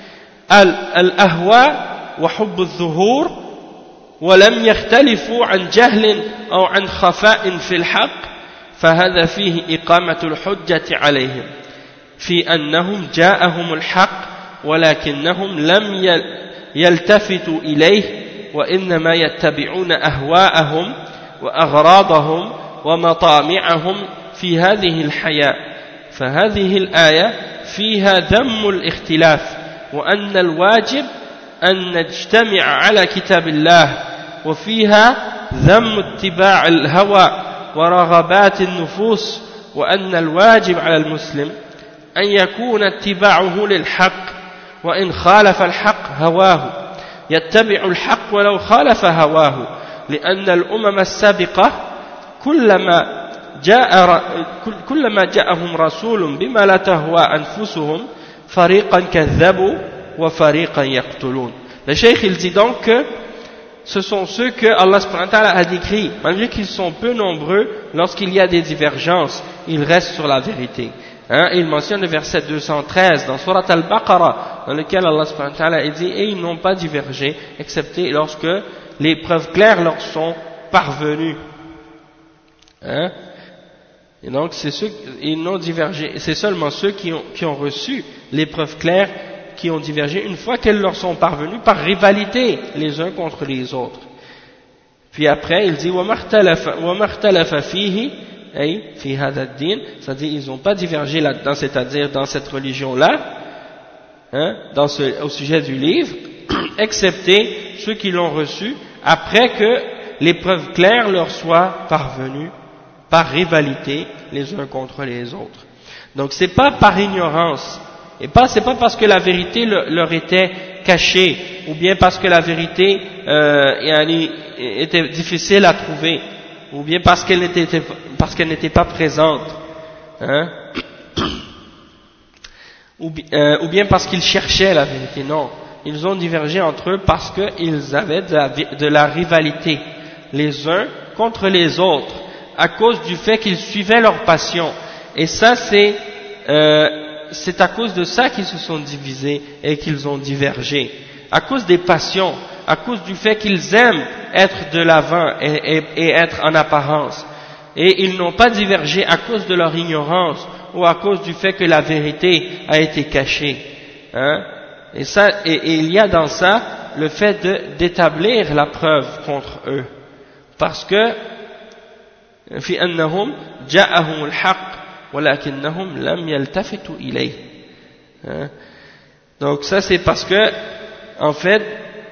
الأهواء وحب الظهور ولم يختلفوا عن جهل أو عن خفاء في الحق فهذا فيه إقامة الحجة عليهم في أنهم جاءهم الحق ولكنهم لم يلتفتوا إليه وإنما يتبعون أهواءهم وأغراضهم ومطامعهم في هذه الحياة فهذه الآية فيها ذم الاختلاف وأن الواجب أن نجتمع على كتاب الله وفيها ذم اتباع الهوى ورغبات النفوس وأن الواجب على المسلم أن يكون اتباعه للحق وإن خالف الحق هواه يتبع الحق ولو خالف هواه لأن الأمم السابقة كلما جاءهم رسول بما لا تهوى أنفسهم فريقا كذبوا وفريقا يقتلون. Le cheikh il dit donc que ce sont ceux que Allah subhanahu wa ta'ala a décrits, malgré qu'ils sont peu nombreux, lorsqu'il y a des divergences, ils restent sur la vérité. Et il mentionne le verset 213 dans Surat Al-Baqarah, dans lequel Allah subhanahu wa ta'ala dit et ils n'ont pas divergé, excepté lorsque les preuves claires leur sont parvenues. Et donc ils n'ont divergé, c'est seulement ceux qui ont reçu les preuves claires qui ont divergé une fois qu'elles leur sont parvenues par rivalité les uns contre les autres. Puis après il dit وَمَا اخْتَلَفَ فِيهِ أي في هذا الدين, c'est-à-dire ils n'ont pas divergé là-dedans, c'est-à-dire dans cette religion-là, au sujet du livre, excepté ceux qui l'ont reçu après que les preuves claires leur soient parvenues par rivalité les uns contre les autres. Donc c'est pas par ignorance, et c'est pas parce que la vérité leur était cachée, ou bien parce que la vérité était difficile à trouver, ou bien parce qu'elle n'était pas présente, ou bien parce qu'ils cherchaient la vérité. Non, ils ont divergé entre eux parce qu'ils avaient de la rivalité les uns contre les autres à cause du fait qu'ils suivaient leur passion. Et ça c'est à cause de ça qu'ils se sont divisés et qu'ils ont divergé. À cause des passions, à cause du fait qu'ils aiment être de l'avant et être en apparence. Et ils n'ont pas divergé à cause de leur ignorance ou à cause du fait que la vérité a été cachée. Hein? Et il y a dans ça le fait d'établir la preuve contre eux. Parce que في أنهم جاءهم الحق ولكنهم لم يلتفتوا إليه. Donc ça c'est parce que en fait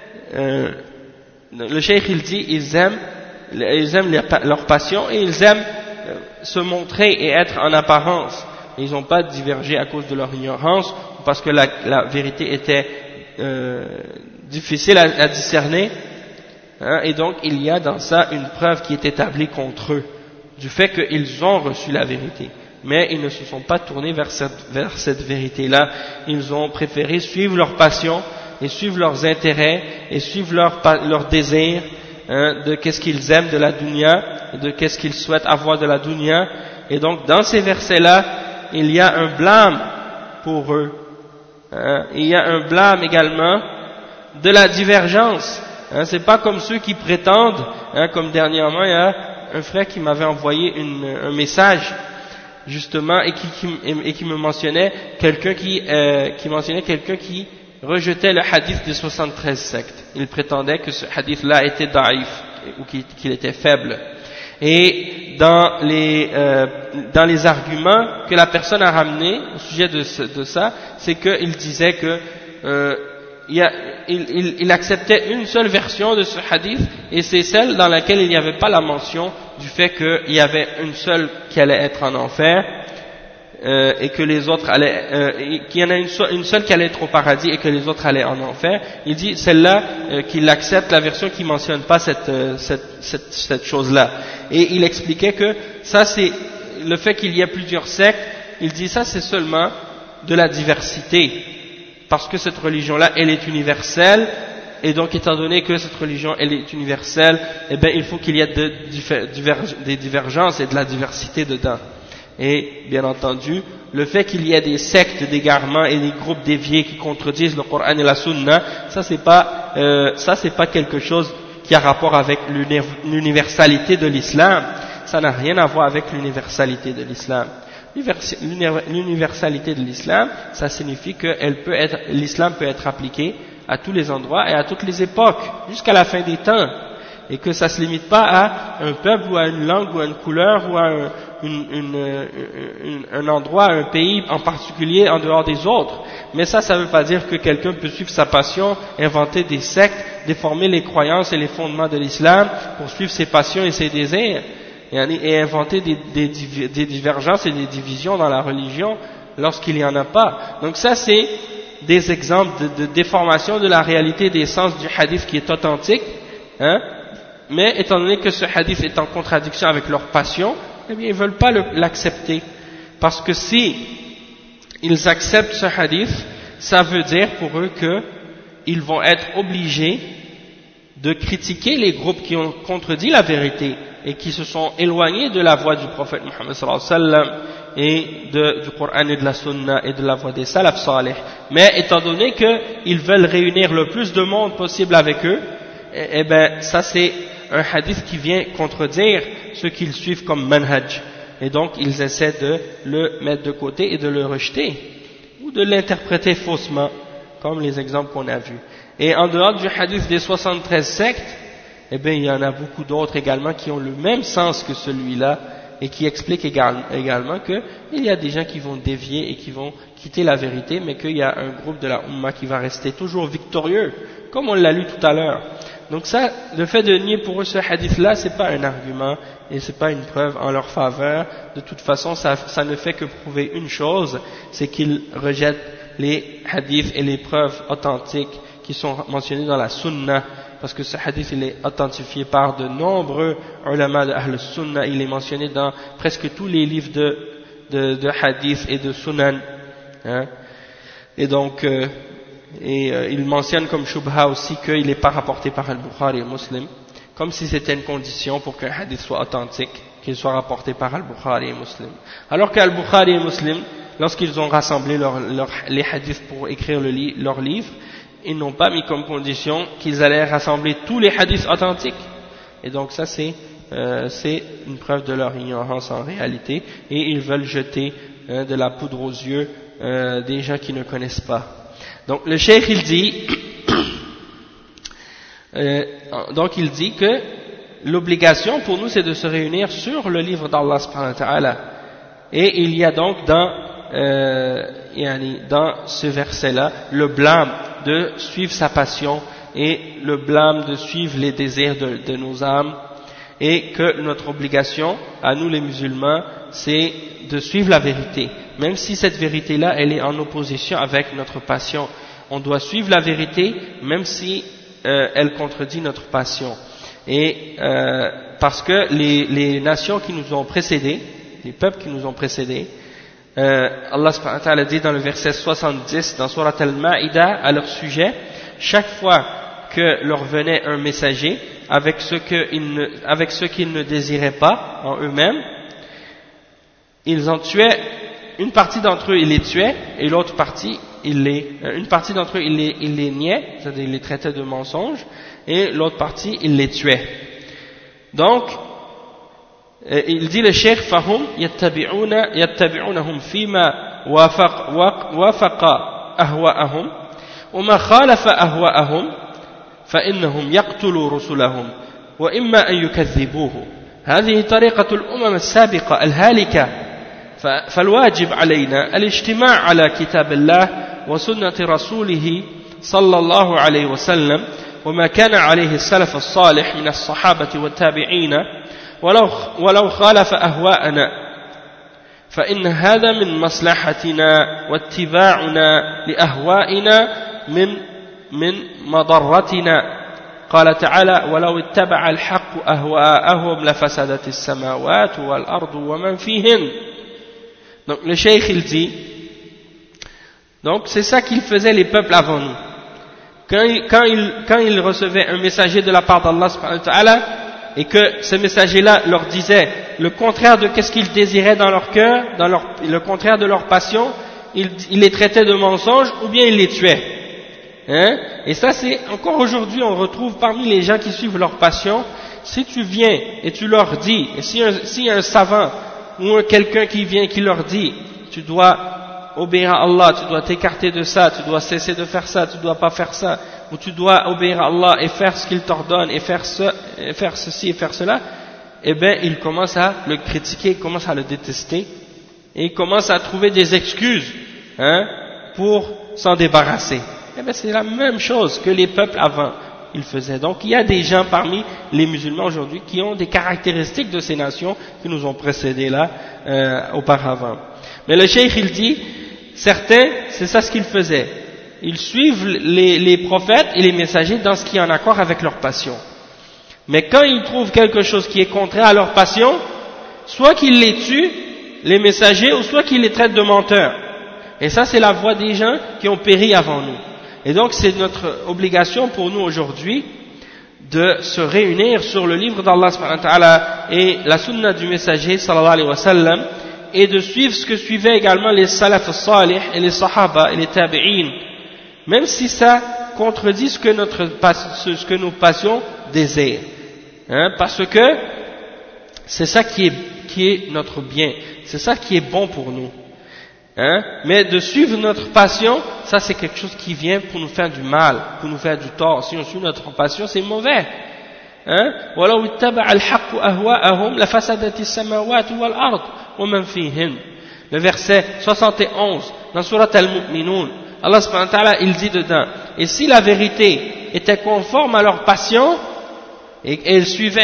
le cheikh il dit ils aiment leur passion et ils aiment se montrer et être en apparence. Ils n'ont pas divergé à cause de leur ignorance parce que la vérité était difficile à discerner, hein, et donc il y a dans ça une preuve qui est établie contre eux du fait qu'ils ont reçu la vérité, mais ils ne se sont pas tournés vers cette vérité-là. Ils ont préféré suivre leur passion et suivre leurs intérêts et suivre leur désir, hein, de qu'est-ce qu'ils aiment de la dunya, de qu'est-ce qu'ils souhaitent avoir de la dunya. Et donc dans ces versets-là il y a un blâme pour eux, hein, il y a un blâme également de la divergence, hein. C'est pas comme ceux qui prétendent, hein, comme dernièrement il y a un frère qui m'avait envoyé un message justement et qui me mentionnait quelqu'un qui rejetait le hadith des 73 sectes. Il prétendait que ce hadith-là était daïf ou qu'il était faible. Et dans les arguments que la personne a ramenés au sujet de ça, c'est qu'il disait que il acceptait une seule version de ce hadith, et c'est celle dans laquelle il n'y avait pas la mention du fait qu'il y avait une seule qui allait être en enfer, et que les autres allaient, qu'il y en a une seule qui allait être au paradis et que les autres allaient en enfer. Il dit celle-là qu'il accepte la version qui mentionne pas cette chose-là. Et il expliquait que ça c'est le fait qu'il y ait plusieurs sectes. Il dit ça c'est seulement de la diversité, parce que cette religion-là elle est universelle, et donc étant donné que cette religion elle est universelle, eh bien il faut qu'il y ait des divergences et de la diversité dedans. Et bien entendu, le fait qu'il y ait des sectes d'égarement et des groupes déviés qui contredisent le Coran et la Sunna, ça c'est pas quelque chose qui a rapport avec l'universalité de l'islam. Ça n'a rien à voir avec l'universalité de l'islam. L'universalité de l'islam, ça signifie que l'islam peut être appliqué à tous les endroits et à toutes les époques, jusqu'à la fin des temps. Et que ça ne se limite pas à un peuple ou à une langue ou à une couleur ou à un endroit, un pays en particulier en dehors des autres. Mais ça ne veut pas dire que quelqu'un peut suivre sa passion, inventer des sectes, déformer les croyances et les fondements de l'islam pour suivre ses passions et ses désirs, et inventer des divergences et des divisions dans la religion lorsqu'il n'y en a pas. Donc ça c'est des exemples de déformation de la réalité des sens du hadith qui est authentique, hein. Mais étant donné que ce hadith est en contradiction avec leur passion, eh bien ils ne veulent pas l'accepter. Parce que si ils acceptent ce hadith, ça veut dire pour eux qu'ils vont être obligés de critiquer les groupes qui ont contredit la vérité et qui se sont éloignés de la voie du prophète Muhammad sallallahu alayhi wa sallam et du Coran et de la Sunna et de la voie des salaf salih. Mais étant donné qu'ils veulent réunir le plus de monde possible avec eux, eh bien ça c'est un hadith qui vient contredire ceux qu'ils suivent comme manhaj, et donc ils essaient de le mettre de côté et de le rejeter ou de l'interpréter faussement comme les exemples qu'on a vus. Et en dehors du hadith des 73 sectes, eh bien il y en a beaucoup d'autres également qui ont le même sens que celui-là et qui expliquent également qu'il y a des gens qui vont dévier et qui vont quitter la vérité, mais qu'il y a un groupe de la Ummah qui va rester toujours victorieux, comme on l'a lu tout à l'heure. Donc ça, le fait de nier pour eux ce hadith-là, c'est pas un argument et c'est pas une preuve en leur faveur. De toute façon, ça ne fait que prouver une chose, c'est qu'ils rejettent les hadiths et les preuves authentiques qui sont mentionnées dans la Sunna, parce que ce hadith il est authentifié par de nombreux ulama de Ahl Sunna, il est mentionné dans presque tous les livres de hadith et de Sunan, hein. Et donc il mentionne comme shubha aussi qu'il n'est pas rapporté par Al-Bukhari et Muslim, comme si c'était une condition pour qu'un hadith soit authentique, qu'il soit rapporté par Al-Bukhari et Muslim. Alors qu'Al-Bukhari et Muslim, lorsqu'ils ont rassemblé les hadiths pour écrire leur livre, ils n'ont pas mis comme condition qu'ils allaient rassembler tous les hadiths authentiques. Et donc ça c'est une preuve de leur ignorance en réalité, et ils veulent jeter de la poudre aux yeux des gens qui ne connaissent pas. Donc le cheikh il dit il dit que l'obligation pour nous c'est de se réunir sur le livre d'Allah subhanahu wa ta'ala, et il y a donc dans ce verset là le blâme de suivre sa passion et le blâme de suivre les désirs de nos âmes, et que notre obligation à nous les musulmans c'est de suivre la vérité, même si cette vérité là elle est en opposition avec notre passion. On doit suivre la vérité même si elle contredit notre passion. Et parce que les nations qui nous ont précédés, les peuples qui nous ont précédés, Allah subhanahu wa ta'ala dit dans le verset 70 dans Surat Al-Ma'ida à leur sujet, chaque fois que leur venait un messager avec ce qu'ils ne désiraient pas en eux-mêmes, ils en tuaient, une partie d'entre eux ils les tuaient, et l'autre partie une partie d'entre eux ils les niaient, c'est-à-dire ils les traitaient de mensonges, et l'autre partie ils les tuaient. Donc il dit le cheikh fahum yattabi'unahum fima wafaqa ahwa'ahum wa ma khalafa ahwa'ahum fa innahum yaqtulu rusulahum wa imma an yukaththibuhu. هذه طريقة الأمم السابقة الهالكة، فالواجب علينا الاجتماع على كتاب الله وسنة رسوله صلى الله عليه وسلم وما كان عليه السلف الصالح من الصحابة والتابعين ولو خالف أهواءنا، فإن هذا من مصلحتنا واتباعنا لأهوائنا من مضرتنا. قال تعالى ولو اتبع الحق أهواءهم لفسدت السماوات والأرض ومن فيهن. Donc le cheikh il dit, donc c'est ça qu'ils faisaient les peuples avant nous. Quand ils recevaient un messager de la part d'Allah subhanahu wa ta'ala, et que ce messager-là leur disait le contraire de ce qu'ils désiraient dans leur cœur, le contraire de leur passion, il les traitait de mensonges ou bien il les tuait. Et ça c'est, encore aujourd'hui on retrouve parmi les gens qui suivent leur passion, si tu viens et tu leur dis, et s'il y a un savant ou quelqu'un qui vient qui leur dit tu dois obéir à Allah, tu dois t'écarter de ça, tu dois cesser de faire ça, tu dois pas faire ça, ou tu dois obéir à Allah et faire ce qu'il t'ordonne et faire ceci et faire cela, eh bien il commence à le critiquer, il commence à le détester et il commence à trouver des excuses pour s'en débarrasser. Eh bien c'est la même chose que les peuples avant ils faisaient. Donc il y a des gens parmi les musulmans aujourd'hui qui ont des caractéristiques de ces nations qui nous ont précédés là auparavant. Mais le cheikh il dit, certains c'est ça ce qu'ils faisaient, ils suivent les prophètes et les messagers dans ce qui est en accord avec leur passion. Mais quand ils trouvent quelque chose qui est contraire à leur passion, soit qu'ils les tuent, les messagers, ou soit qu'ils les traitent de menteurs. Et ça c'est la voie des gens qui ont péri avant nous. Et donc c'est notre obligation pour nous aujourd'hui de se réunir sur le livre d'Allah subhanahu wa ta'ala et la sunna du messager sallallahu alayhi wa sallam, et de suivre ce que suivaient également les salaf salih et les sahaba et les tabi'in, même si ça contredit ce que nos passions désirent, parce que c'est ça qui est notre bien, c'est ça qui est bon pour nous. Mais de suivre notre passion, ça c'est quelque chose qui vient pour nous faire du mal, pour nous faire du tort. Si on suit notre passion, c'est mauvais. وَلَوْ اتَّبَعَ الْحَقُّ أَهْوَاءَهُمْ لَفَسَدَتِ السَّمَاوَاتُ وَالْأَرْضُ وَمَنْ فِيهِنْ. Le verset 71 dans Surat Al-Mu'minun, Allah subhanahu wa ta'ala il dit dedans, et si la vérité était conforme à leur passion, et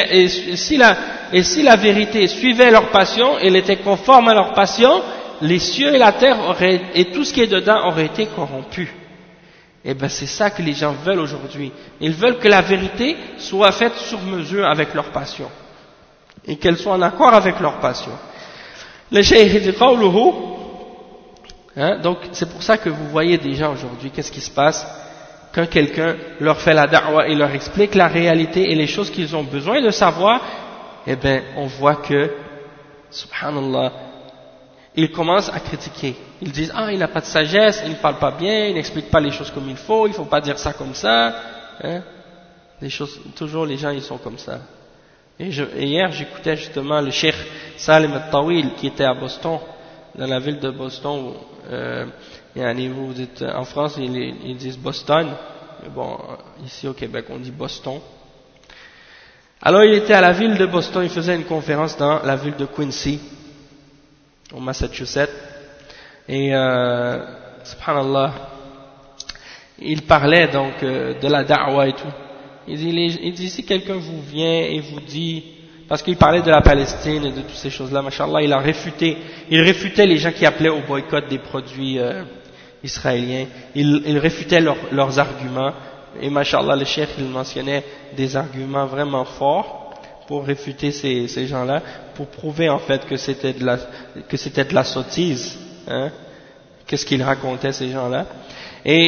si la vérité suivait leur passion, et elle était conforme à leur passion, les cieux et la terre et tout ce qui est dedans aurait été corrompu. Et bien c'est ça que les gens veulent aujourd'hui. Ils veulent que la vérité soit faite sur mesure avec leur passion, et qu'elle soit en accord avec leur passion. Le cheikh dit qawluhu, donc c'est pour ça que vous voyez des gens aujourd'hui, qu'est-ce qui se passe quand quelqu'un leur fait la da'wa et leur explique la réalité et les choses qu'ils ont besoin de savoir, eh bien, on voit que, subhanallah, ils commencent à critiquer. Ils disent, ah, il n'a pas de sagesse, il ne parle pas bien, il n'explique pas les choses comme il faut pas dire ça comme ça, hein. Les choses, toujours les gens, ils sont comme ça. Et hier, j'écoutais justement le cheikh Salim al-Tawil, qui était à Boston, dans la ville de Boston, vous êtes en France, ils disent Boston, mais bon, ici au Québec, on dit Boston. Alors, il était à la ville de Boston, il faisait une conférence dans la ville de Quincy, au Massachusetts, et subhanallah, il parlait donc de la da'wa et tout. Il dit si quelqu'un vous vient et vous dit, parce qu'il parlait de la Palestine et de toutes ces choses-là, machallah, il réfutait les gens qui appelaient au boycott des produits israéliens, il réfutait leurs arguments, et machallah, le cheikh, il mentionnait des arguments vraiment forts pour réfuter ces gens-là, pour prouver en fait que c'était de la sottise, hein, qu'est-ce qu'ils racontaient ces gens-là. Et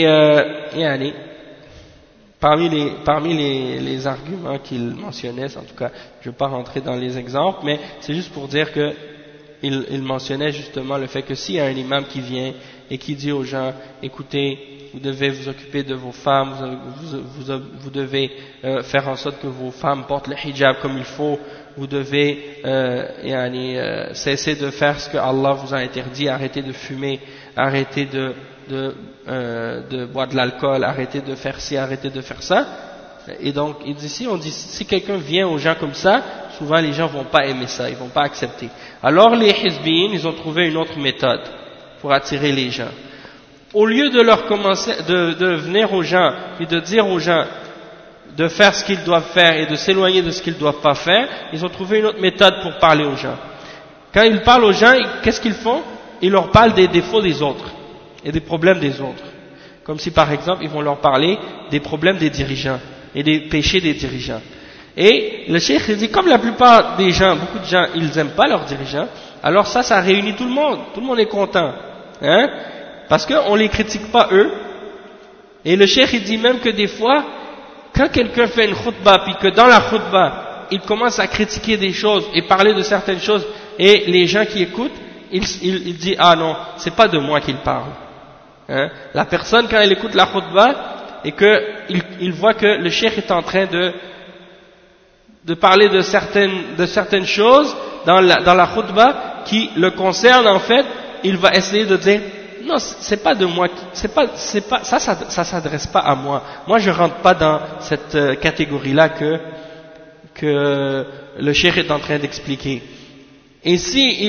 parmi les arguments qu'il mentionnait, en tout cas, je ne vais pas rentrer dans les exemples, mais c'est juste pour dire que il mentionnait justement le fait que s'il y a un imam qui vient et qui dit aux gens, écoutez, vous devez vous occuper de vos femmes, vous devez faire en sorte que vos femmes portent le hijab comme il faut, vous devez cesser de faire ce que Allah vous a interdit, arrêtez de fumer, arrêtez de boire de l'alcool, arrêtez de faire ci, arrêtez de faire ça. Et donc, il dit si quelqu'un vient aux gens comme ça, souvent les gens vont pas aimer ça, ils vont pas accepter. Alors les hizbiyin, ils ont trouvé une autre méthode pour attirer les gens. Au lieu de leur commencer, de venir aux gens, puis de dire aux gens de faire ce qu'ils doivent faire et de s'éloigner de ce qu'ils doivent pas faire, ils ont trouvé une autre méthode pour parler aux gens. Quand ils parlent aux gens, qu'est-ce qu'ils font? Ils leur parlent des défauts des autres et des problèmes des autres. Comme si par exemple, ils vont leur parler des problèmes des dirigeants et des péchés des dirigeants. Et le cheikh dit, comme la plupart des gens, beaucoup de gens, ils n'aiment pas leurs dirigeants, alors ça réunit tout le monde est content, hein, parce qu'on ne les critique pas eux. Et le cheikh il dit même que des fois, quand quelqu'un fait une khutbah, puis que dans la khutbah, il commence à critiquer des choses et parler de certaines choses, et les gens qui écoutent, il dit, ah non, c'est pas de moi qu'il parle. Hein? La personne, quand elle écoute la khutbah, et qu'il voit que le cheikh est en train de parler de certaines choses dans la khutbah qui le concernent en fait, il va essayer de dire non, c'est pas de moi, ça s'adresse pas à moi. Moi je rentre pas dans cette catégorie-là que le cheikh est en train d'expliquer. Et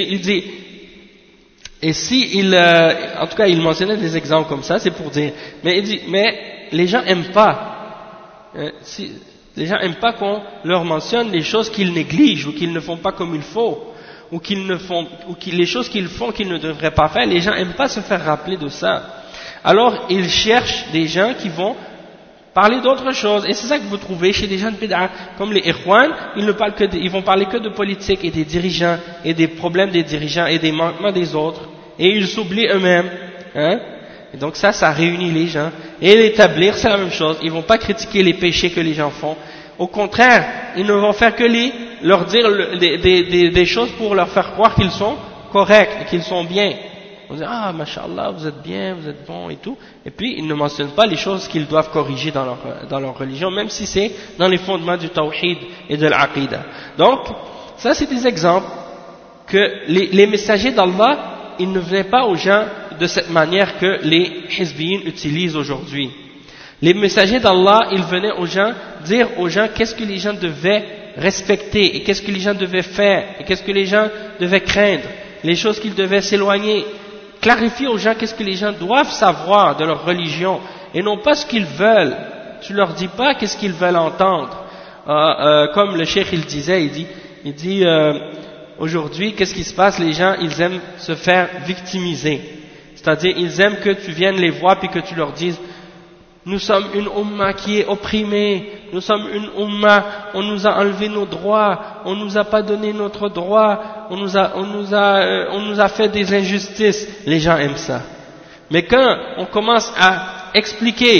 en tout cas il mentionnait des exemples comme ça, c'est pour dire, mais il dit, mais les gens aiment pas. Les gens aiment pas qu'on leur mentionne les choses qu'ils négligent ou qu'ils ne font pas comme il faut, ou les choses qu'ils font qu'ils ne devraient pas faire. Les gens aiment pas se faire rappeler de ça. Alors ils cherchent des gens qui vont parler d'autres choses. Et c'est ça que vous trouvez chez des gens de bid'a, comme les ikhwan, ils vont parler que de politique et des dirigeants et des problèmes des dirigeants et des manquements des autres. Et ils s'oublient eux-mêmes, hein. Et donc ça réunit les gens. Et l'établir, c'est la même chose. Ils vont pas critiquer les péchés que les gens font. Au contraire, ils ne vont faire que leur dire des choses pour leur faire croire qu'ils sont corrects, qu'ils sont bien. On dit, ah, mashallah, vous êtes bien, vous êtes bon et tout. Et puis, ils ne mentionnent pas les choses qu'ils doivent corriger dans leur religion, même si c'est dans les fondements du tawhid et de l'aqidah. Donc, ça c'est des exemples que les messagers d'Allah, ils ne venaient pas aux gens de cette manière que les hizbiyin utilisent aujourd'hui. Les messagers d'Allah, ils venaient dire aux gens qu'est-ce que les gens devaient respecter, et qu'est-ce que les gens devaient faire, et qu'est-ce que les gens devaient craindre, les choses qu'ils devaient s'éloigner, clarifier aux gens qu'est-ce que les gens doivent savoir de leur religion, et non pas ce qu'ils veulent. Tu leur dis pas qu'est-ce qu'ils veulent entendre. Comme le cheikh il disait, il dit aujourd'hui, qu'est-ce qui se passe? Les gens, ils aiment se faire victimiser. C'est-à-dire, ils aiment que tu viennes les voir puis que tu leur dises, nous sommes une umma qui est opprimée, nous sommes une umma, on nous a enlevé nos droits, on nous a pas donné notre droit, on nous a fait des injustices. Les gens aiment ça. Mais quand on commence à expliquer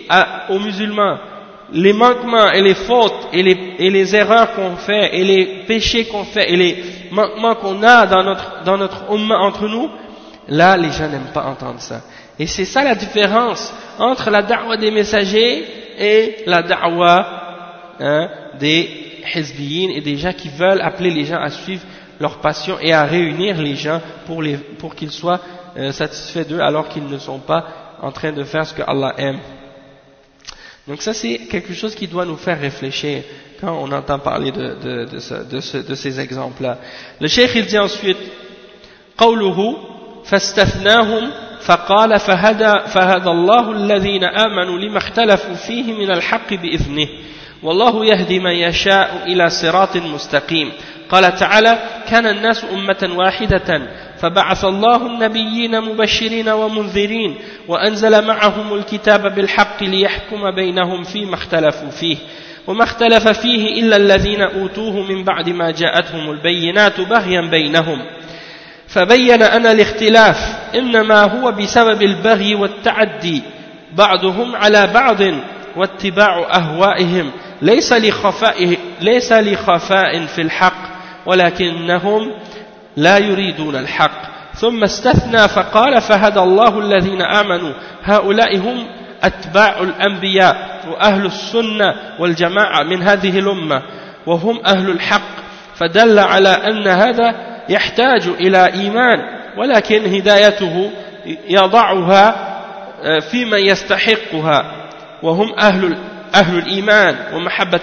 aux musulmans les manquements et les fautes et les erreurs qu'on fait et les péchés qu'on fait et les manquements qu'on a dans notre umma entre nous, là les gens n'aiment pas entendre ça. Et c'est ça la différence entre la da'wa des messagers et la da'wa des hizbiyin et des gens qui veulent appeler les gens à suivre leur passion et à réunir les gens pour qu'ils soient satisfaits d'eux alors qu'ils ne sont pas en train de faire ce que Allah aime. Donc ça c'est quelque chose qui doit nous faire réfléchir quand on entend parler de ces exemples-là. Le cheikh il dit ensuite قوله فاستثناهم فقال فهدى الله الذين آمنوا لما اختلفوا فيه من الحق بإذنه والله يهدي من يشاء إلى صراط مستقيم. قال تعالى كان الناس أمة واحدة فبعث الله النبيين مبشرين ومنذرين وأنزل معهم الكتاب بالحق ليحكم بينهم فيما اختلفوا فيه وما اختلف فيه إلا الذين أوتوه من بعد ما جاءتهم البينات بغيا بينهم فبين أن الاختلاف إنما هو بسبب البغي والتعدي بعضهم على بعض واتباع أهوائهم ليس لخفاء في الحق ولكنهم لا يريدون الحق. ثم استثنى فقال فهدى الله الذين آمنوا هؤلاء هم أتباع الأنبياء وأهل السنة والجماعة من هذه الأمة وهم أهل الحق فدل على أن هذا يحتاج إلى إيمان ولكن هدايته يضعها في من يستحقها وهم أهل الإيمان ومحبة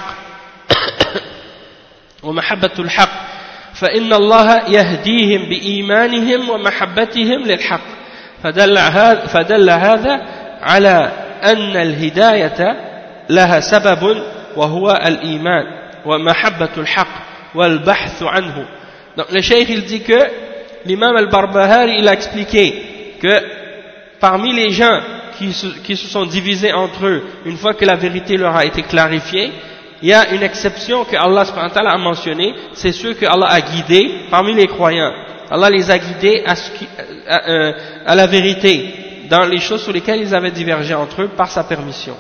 الحق فإن الله يهديهم بإيمانهم ومحبتهم للحق فدل هذا على أن الهداية لها سبب وهو الإيمان ومحبة الحق والبحث عنه. Donc le cheikh il dit que l'imam al-Barbahari il a expliqué que parmi les gens qui se sont divisés entre eux une fois que la vérité leur a été clarifiée, il y a une exception que Allah subhanahu wa ta'ala a mentionnée, c'est ceux que Allah a guidés parmi les croyants. Allah les a guidés à la vérité dans les choses sur lesquelles ils avaient divergé entre eux par sa permission.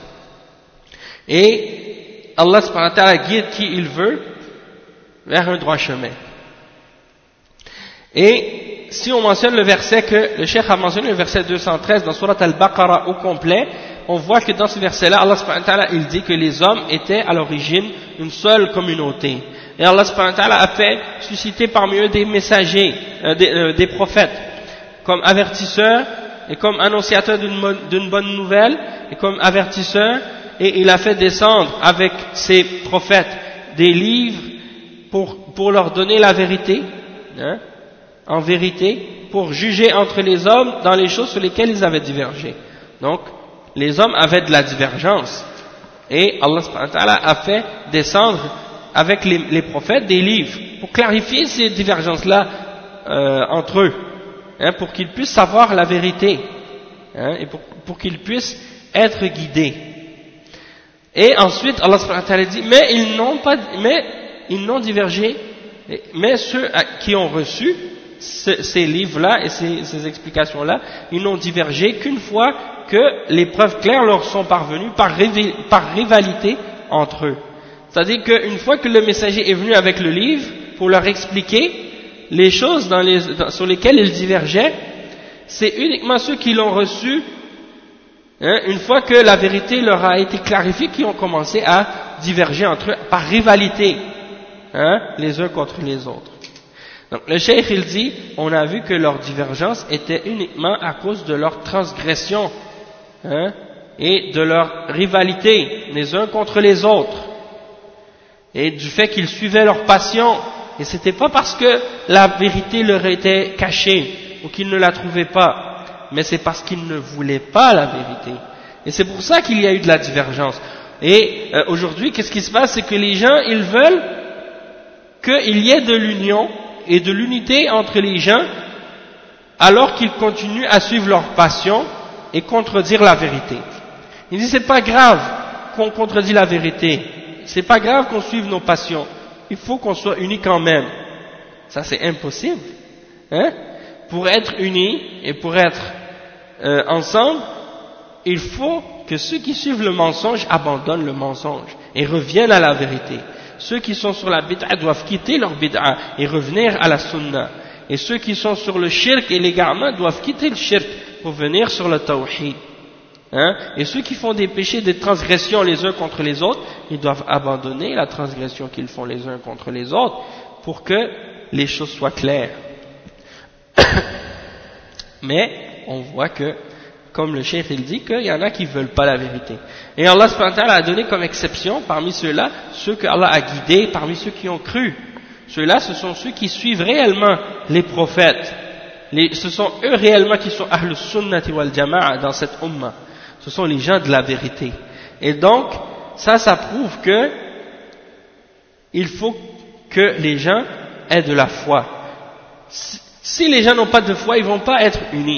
Et Allah subhanahu wa ta'ala guide qui il veut vers un droit chemin. Et si on mentionne le verset que le cheikh a mentionné, le verset 213 dans Surat al-Baqarah au complet, on voit que dans ce verset-là, Allah subhanahu wa ta'ala il dit que les hommes étaient à l'origine une seule communauté. Et Allah subhanahu wa ta'ala a fait susciter parmi eux des messagers, des prophètes, comme avertisseurs et comme annonciateurs d'une bonne nouvelle et comme avertisseurs, et il a fait descendre avec ces prophètes des livres pour leur donner la vérité, en vérité, pour juger entre les hommes dans les choses sur lesquelles ils avaient divergé. Donc, les hommes avaient de la divergence, et Allah subhanahu wa ta'ala a fait descendre avec les prophètes des livres pour clarifier ces divergences-là entre eux, pour qu'ils puissent savoir la vérité, et pour qu'ils puissent être guidés. Et ensuite Allah subhanahu wa ta'ala dit mais ils n'ont divergé, mais ceux qui ont reçu ces livres-là et ces explications-là, ils n'ont divergé qu'une fois que les preuves claires leur sont parvenues par rivalité entre eux. C'est-à-dire qu'une fois que le messager est venu avec le livre pour leur expliquer les choses sur lesquelles ils divergeaient, c'est uniquement ceux qui l'ont reçu, une fois que la vérité leur a été clarifiée, qui ont commencé à diverger entre eux par rivalité, les uns contre les autres. Donc le cheikh il dit, on a vu que leur divergence était uniquement à cause de leur transgression, et de leur rivalité les uns contre les autres, et du fait qu'ils suivaient leur passion, et c'était pas parce que la vérité leur était cachée ou qu'ils ne la trouvaient pas, mais c'est parce qu'ils ne voulaient pas la vérité, et c'est pour ça qu'il y a eu de la divergence. Et aujourd'hui qu'est-ce qui se passe, c'est que les gens ils veulent qu'il y ait de l'union et de l'unité entre les gens, alors qu'ils continuent à suivre leur passion et contredire la vérité. Il dit c'est pas grave qu'on contredit la vérité, c'est pas grave qu'on suive nos passions, il faut qu'on soit unis quand même. Ça c'est impossible, Pour être unis et pour être ensemble, il faut que ceux qui suivent le mensonge abandonnent le mensonge et reviennent à la vérité. Ceux qui sont sur la bid'a doivent quitter leur bid'a et revenir à la sunna. Et ceux qui sont sur le shirk et l'égarement doivent quitter le shirk pour venir sur le tawhid. Et ceux qui font des péchés, des transgressions les uns contre les autres, ils doivent abandonner la transgression qu'ils font les uns contre les autres pour que les choses soient claires. Mais on voit que, comme le cheikh il dit, qu'il y en a qui ne veulent pas la vérité. Et Allah subhanahu wa ta'ala a donné comme exception parmi ceux-là, ceux que Allah a guidés, parmi ceux qui ont cru. Ceux-là, ce sont ceux qui suivent réellement les prophètes. Ce sont eux réellement qui sont Ahlus Sunnati wal Jama'a dans cette Ummah. Ce sont les gens de la vérité. Et donc, ça prouve que il faut que les gens aient de la foi. Si les gens n'ont pas de foi, ils ne vont pas être unis.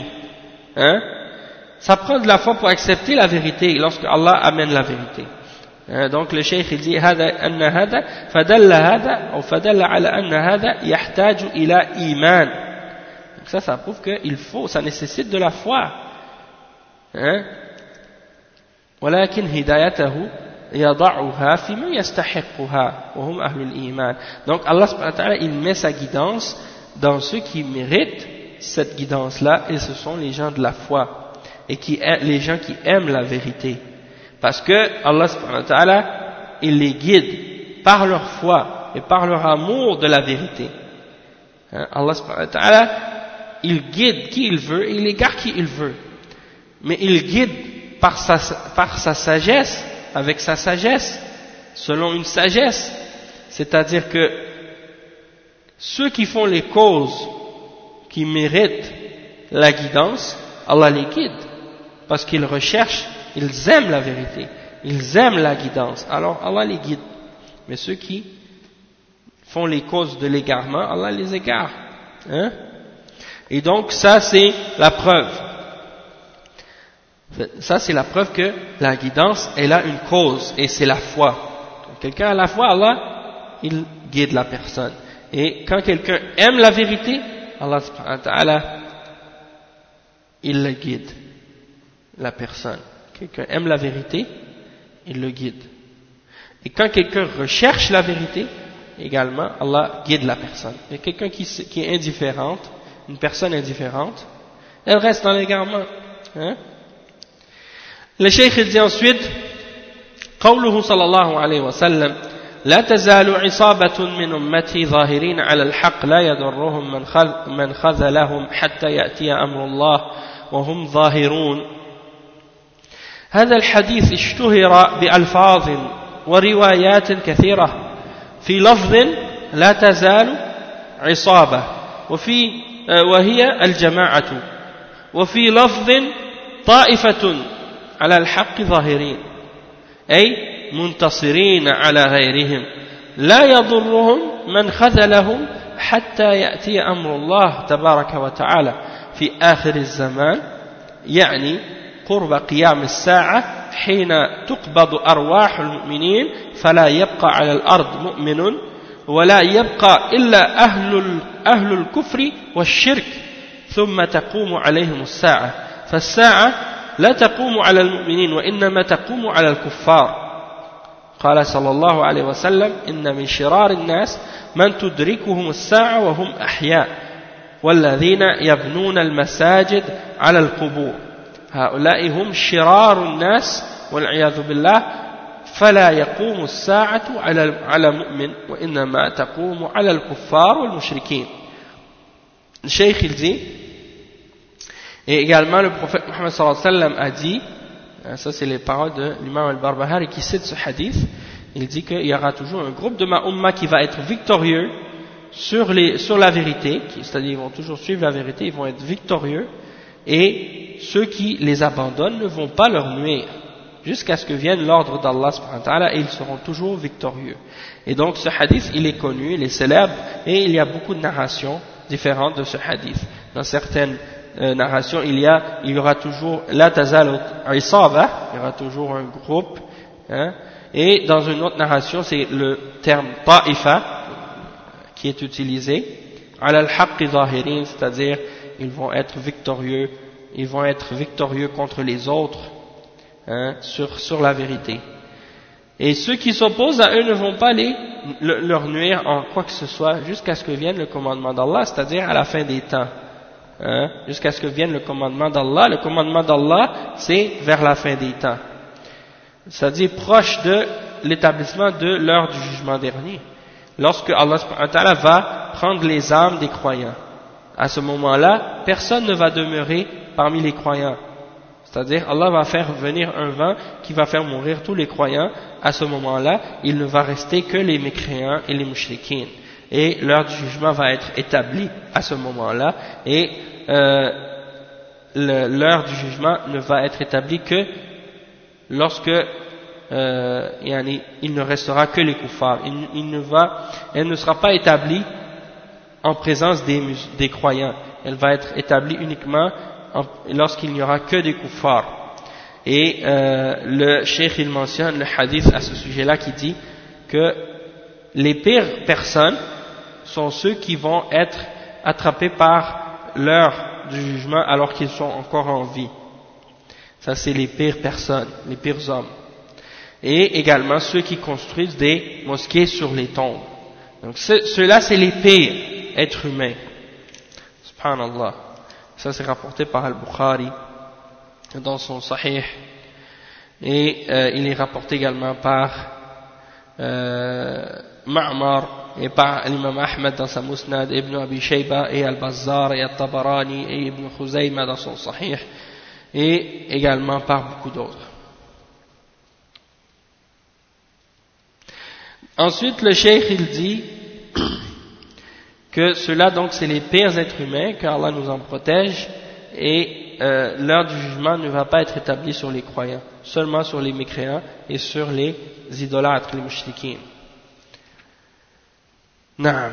Ça prend de la foi pour accepter la vérité lorsque Allah amène la vérité. Donc le cheikh il dit أن هذا فدل هذا أو فدل على أن هذا يحتاج إلى إيمان. Donc ça prouve que ça nécessite de la foi. ولكن هدايته يضعها في من يستحقها وهم أهل الإيمان. Donc Allah subhanahu wa ta'ala il met sa guidance dans ceux qui méritent cette guidance-là, et ce sont les gens de la foi et les gens qui aiment la vérité. Parce que Allah subhanahu wa ta'ala, il les guide par leur foi et par leur amour de la vérité. Allah subhanahu wa ta'ala, il guide qui il veut et il égare qui il veut. Mais il guide par sa sagesse, avec sa sagesse, selon une sagesse. C'est-à-dire que ceux qui font les causes qui méritent la guidance, Allah les guide. Parce qu'ils recherchent, ils aiment la vérité, ils aiment la guidance, alors Allah les guide. Mais ceux qui font les causes de l'égarement, Allah les égare. Et donc ça c'est la preuve. Ça c'est la preuve que la guidance elle a une cause et c'est la foi. Quand quelqu'un a la foi, Allah il guide la personne. Et quand quelqu'un aime la vérité, Allah subhanahu wa ta'ala il le guide, la personne. Quelqu'un aime la vérité, il le guide. Et quand quelqu'un recherche la vérité, également, Allah guide la personne. Et quelqu'un qui est indifférente, une personne indifférente, elle reste dans l'égarement. Le cheikh dit ensuite, قوله صلى الله عليه وسلم لا تزال عصابة من أمتي ظاهرين على الحق لا يضرهم من خذلهم حتى يأتي أمر الله وهم ظاهرون. هذا الحديث اشتهر بألفاظ وروايات كثيرة. في لفظ لا تزال عصابة وهي الجماعة، وفي لفظ طائفة على الحق ظاهرين أي منتصرين على غيرهم لا يضرهم من خذلهم حتى يأتي أمر الله تبارك وتعالى في آخر الزمان، يعني قرب قيام الساعة حين تقبض أرواح المؤمنين فلا يبقى على الأرض مؤمن ولا يبقى إلا أهل الكفر والشرك ثم تقوم عليهم الساعة. فالساعة لا تقوم على المؤمنين وإنما تقوم على الكفار. قال صلى الله عليه وسلم إن من شرار الناس من تدركهم الساعة وهم أحياء والذين يبنون المساجد على القبور. هؤلاء هم شرار الناس والعياذ بالله فلا يقوم الساعة على مؤمن وإنما تقوم على الكفار والمشركين. Le cheikh il dit, et également le prophète Mohammed sallallahu alayhi wa sallam a dit, ça c'est les paroles de l'imam al-Barbahari qui cite ce hadith, il dit qu'il y aura toujours un groupe de ma umma qui va être victorieux sur la vérité, c'est-à-dire ils vont toujours suivre la vérité, ils vont être victorieux, et ceux qui les abandonnent ne vont pas leur nuire jusqu'à ce que vienne l'ordre d'Allah subhanahu wa ta'ala et ils seront toujours victorieux. Et donc ce hadith il est connu, il est célèbre et il y a beaucoup de narrations différentes de ce hadith. Dans certaines narrations il y aura toujours la tazal isaba, il y aura toujours un groupe, et dans une autre narration c'est le terme ta'ifa qui est utilisé, ala al-haqq zahirin, c'est-à-dire ils vont être victorieux contre les autres sur la vérité. Et ceux qui s'opposent à eux ne vont pas leur nuire en quoi que ce soit jusqu'à ce que vienne le commandement d'Allah, c'est-à-dire à la fin des temps. Jusqu'à ce que vienne le commandement d'Allah. Le commandement d'Allah, c'est vers la fin des temps. C'est-à-dire proche de l'établissement de l'heure du jugement dernier. Lorsque Allah subhanahu wa ta'ala va prendre les âmes des croyants. À ce moment-là, personne ne va demeurer parmi les croyants. C'est-à-dire, Allah va faire venir un vent qui va faire mourir tous les croyants. À ce moment-là, il ne va rester que les mécréants et les mushrikines. Et l'heure du jugement va être établie à ce moment-là. Et l'heure du jugement ne va être établie que lorsque il ne restera que les kuffars. Elle ne sera pas établie en présence des croyants. Elle va être établie uniquement lorsqu'il n'y aura que des kuffars. Et le cheikh il mentionne le hadith à ce sujet-là qui dit que les pires personnes sont ceux qui vont être attrapés par l'heure du jugement alors qu'ils sont encore en vie. Ça c'est les pires personnes, les pires hommes. Et également ceux qui construisent des mosquées sur les tombes. Donc ceux-là c'est les pires êtres humains. Subhanallah. Ça c'est rapporté par Al-Bukhari dans son Sahih. Et il est rapporté également par Ma'mar et par l'imam Ahmed dans sa Musnad, Ibn Abi Shayba et Al-Bazzar et Al-Tabarani et Ibn Khuzayma dans son Sahih, et également par beaucoup d'autres. Ensuite le cheikh il dit que ceux-là donc c'est les pires êtres humains, qu'Allah nous en protège, et l'heure du jugement ne va pas être établie sur les croyants, seulement sur les mécréants et sur les idolâtres, les mushrikines. Naam.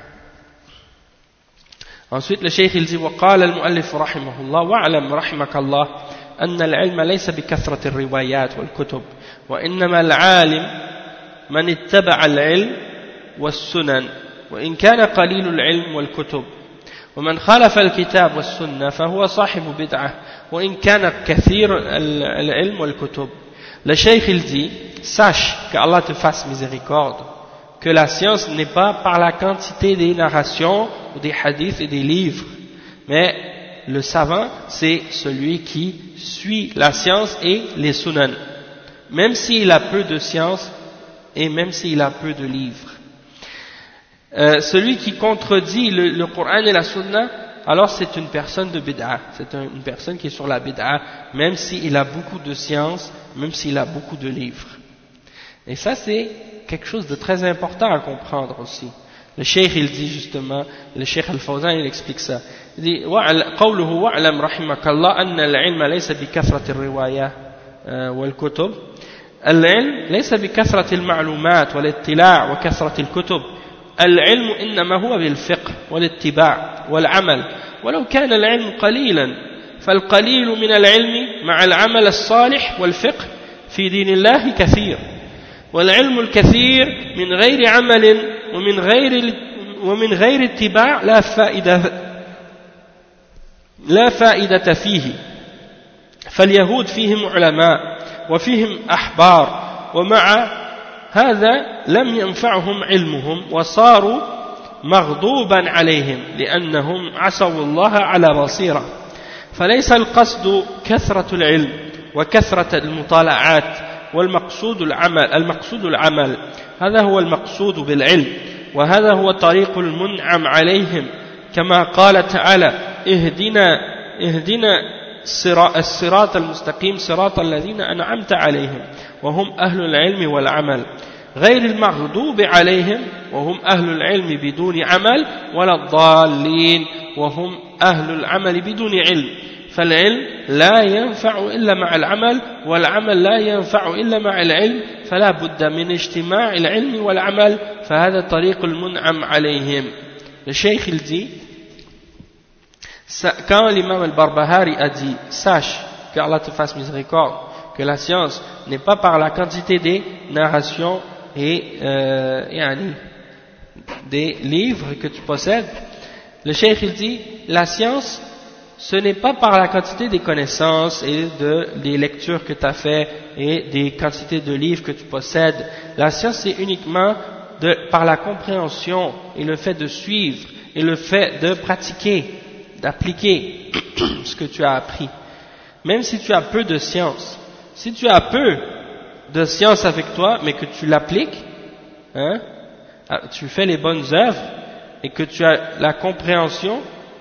Ensuite le cheikh il dit وقال المؤلف رحمه الله واعلم رحمك الله أن العلم ليس بكثرة الروايات والكتب وإنما العالم من اتبع العلم والسنن وإن كان قليل العلم والكتب ومن خالف الكتاب والسنة فهو صاحب بدعة وإن كان كثير العلم والكتب. Le cheikh il dit sache qu'Allah te fasse miséricorde que la science n'est pas par la quantité des narrations ou des hadiths et des livres, mais le savant c'est celui qui suit la science et les sunan, même s'il a peu de science et même s'il a peu de livres. Celui qui contredit le Coran et la Sunna, alors c'est une personne de bid'a, c'est une personne qui est sur la bid'a, même s'il a beaucoup de science, même s'il a beaucoup de livres. Et ça c'est quelque chose de très important à comprendre aussi. Le cheikh il dit justement, le cheikh Al-Fawzan il explique ça. Il dit قوله واعلم رحمك الله أن العلم ليس بكثرة الرواية والكتب. العلم ليس بكثرة المعلومات والاطلاع وكثرة الكتب. العلم إنما هو بالفقه والاتباع والعمل ولو كان العلم قليلا فالقليل من العلم مع العمل الصالح والفقه في دين الله كثير والعلم الكثير من غير عمل ومن غير اتباع لا فائدة فيه فاليهود فيهم علماء وفيهم أحبار ومع هذا لم ينفعهم علمهم وصاروا مغضوبا عليهم لأنهم عصوا الله على بصيرة فليس القصد كثرة العلم وكثرة المطالعات والمقصود العمل هذا هو المقصود بالعلم وهذا هو طريق المنعم عليهم كما قال تعالى اهدنا الصراط المستقيم صراط الذين أنعمت عليهم وهم أهل العلم والعمل غير المغضوب عليهم وهم أهل العلم بدون عمل ولا الضالين وهم أهل العمل بدون علم فالعلم لا ينفع إلا مع العمل والعمل لا ينفع إلا مع العلم فلا بد من اجتماع العلم والعمل فهذا طريق المنعم عليهم. Le cheikh il dit quand l'imam al-Barbahari a dit sache qu'Allah te fasse miséricorde que la science n'est pas par la quantité des narrations et des livres que tu possèdes, le cheikh il dit la science ce n'est pas par la quantité des connaissances et des lectures que tu as fait et des quantités de livres que tu possèdes. La science, c'est uniquement par la compréhension et le fait de suivre et le fait de pratiquer, d'appliquer ce que tu as appris. Même si tu as peu de science, si tu as peu de science avec toi, mais que tu l'appliques, hein, tu fais les bonnes œuvres et que tu as la compréhension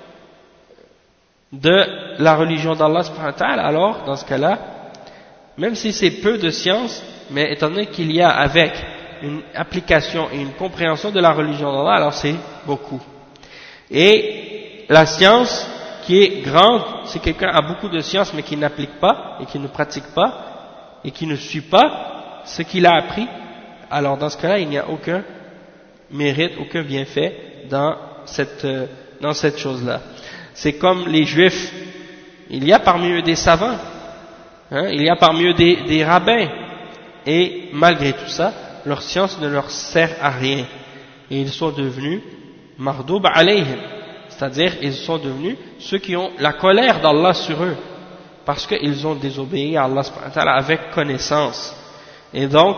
de la religion d'Allah subhanahu wa ta'ala, alors dans ce cas-là, même si c'est peu de science, mais étant donné qu'il y a avec une application et une compréhension de la religion d'Allah, alors c'est beaucoup. Et la science qui est grande, si quelqu'un a beaucoup de science mais qui n'applique pas et qui ne pratique pas et qui ne suit pas ce qu'il a appris, alors dans ce cas-là, il n'y a aucun mérite, aucun bienfait dans cette chose-là. C'est comme les Juifs, il y a parmi eux des savants, hein, il y a parmi eux des rabbins, et malgré tout ça, leur science ne leur sert à rien. Et ils sont devenus mardoub alayhim, c'est-à-dire ils sont devenus ceux qui ont la colère d'Allah sur eux, parce qu'ils ont désobéi à Allah subhanahu wa ta'ala avec connaissance. Et donc,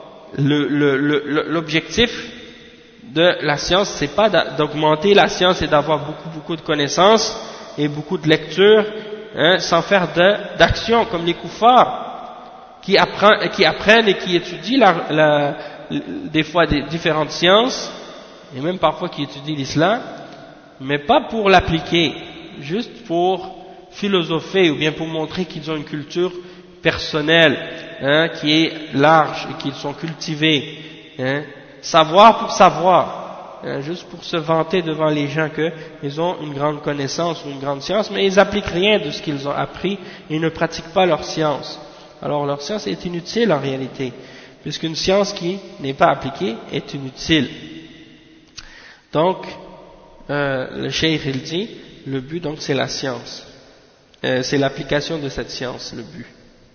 l'objectif de la science, c'est pas d'augmenter la science et d'avoir beaucoup de connaissances et beaucoup de lectures, hein, sans faire d'action comme les koufars qui apprennent et qui étudient des fois des différentes sciences et même parfois qui étudient l'islam, mais pas pour l'appliquer, juste pour philosopher ou bien pour montrer qu'ils ont une culture personnelle, hein, qui est large et qu'ils sont cultivés, hein, savoir pour savoir, hein, juste pour se vanter devant les gens qu'ils ont une grande connaissance ou une grande science, mais ils n'appliquent rien de ce qu'ils ont appris et ne pratiquent pas leur science. Alors leur science est inutile en réalité, puisqu'une science qui n'est pas appliquée est inutile. Donc, le cheikh il dit, le but donc c'est la science, c'est l'application de cette science, le but.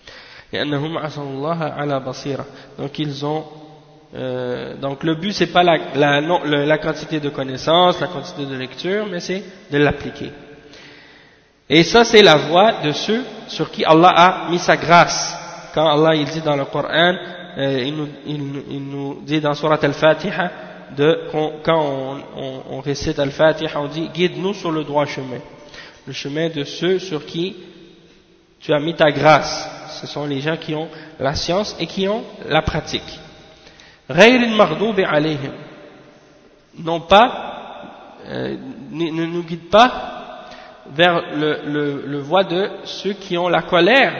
Donc ils ont donc le but c'est pas la quantité de connaissances, la quantité de lecture, mais c'est de l'appliquer. Et ça c'est la voie de ceux sur qui Allah a mis sa grâce. Quand Allah il dit dans le Coran, il nous dit dans Surat Al-Fatiha, quand on récite Al-Fatiha, on dit guide-nous sur le droit chemin, le chemin de ceux sur qui tu as mis ta grâce. Ce sont les gens qui ont la science et qui ont la pratique. غير المغضوب عليهم, non pas, ne nous guide pas vers le voie de ceux qui ont la colère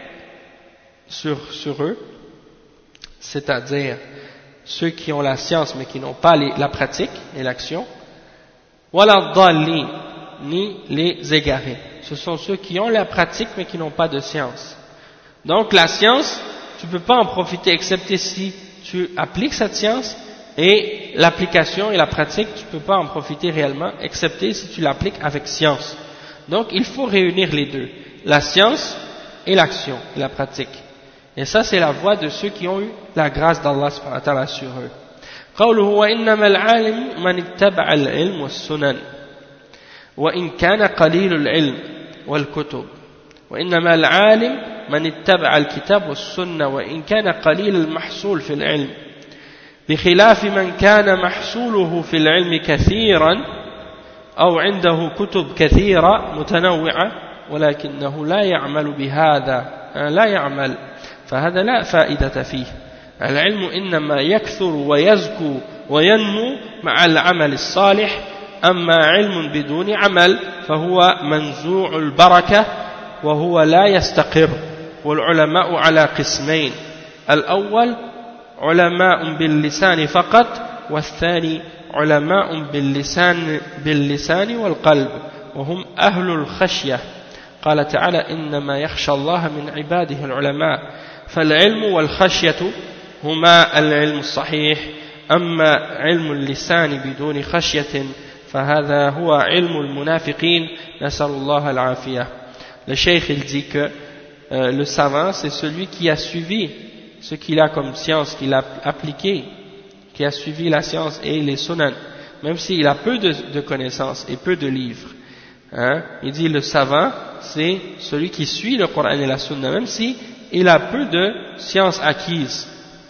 sur eux, c'est-à-dire ceux qui ont la science mais qui n'ont pas la pratique et l'action, wala dhalin, ni les égarés. Ce sont ceux qui ont la pratique mais qui n'ont pas de science. Donc la science, tu ne peux pas en profiter excepté si tu appliques cette science, et l'application et la pratique, tu ne peux pas en profiter réellement excepté si tu l'appliques avec science. Donc il faut réunir les deux, la science et l'action, la pratique. Et ça c'est la voie de ceux qui ont eu la grâce d'Allah subhanahu wa ta'ala sur eux. قوله وإنما العالم من اتبع العلم والسنن وإن كان قليل العلم والكتب وإنما العالم من اتبع الكتاب والسنة وإن كان قليل المحصول في العلم بخلاف من كان محصوله في العلم كثيرا أو عنده كتب كثيرة متنوعة ولكنه لا يعمل بهذا لا يعمل فهذا لا فائدة فيه. العلم إنما يكثر ويزكو وينمو مع العمل الصالح، أما علم بدون عمل فهو منزوع البركة وهو لا يستقر. والعلماء على قسمين، الأول علماء باللسان فقط، والثاني علماء باللسان والقلب وهم أهل الخشية. قال تعالى إنما يخشى الله من عباده العلماء. فالعلم والخشية هما العلم الصحيح، أما علم اللسان بدون خشية فهذا هو علم المنافقين نسأل الله العافية. Le cheikh il dit que le savant c'est celui qui a suivi ce qu'il a comme science, qu'il a appliqué, qui a suivi la science et les sunan, même s'il a peu de connaissances et peu de livres, Il dit le savant, c'est celui qui suit le Coran et la Sunna, même si il a peu de sciences acquises.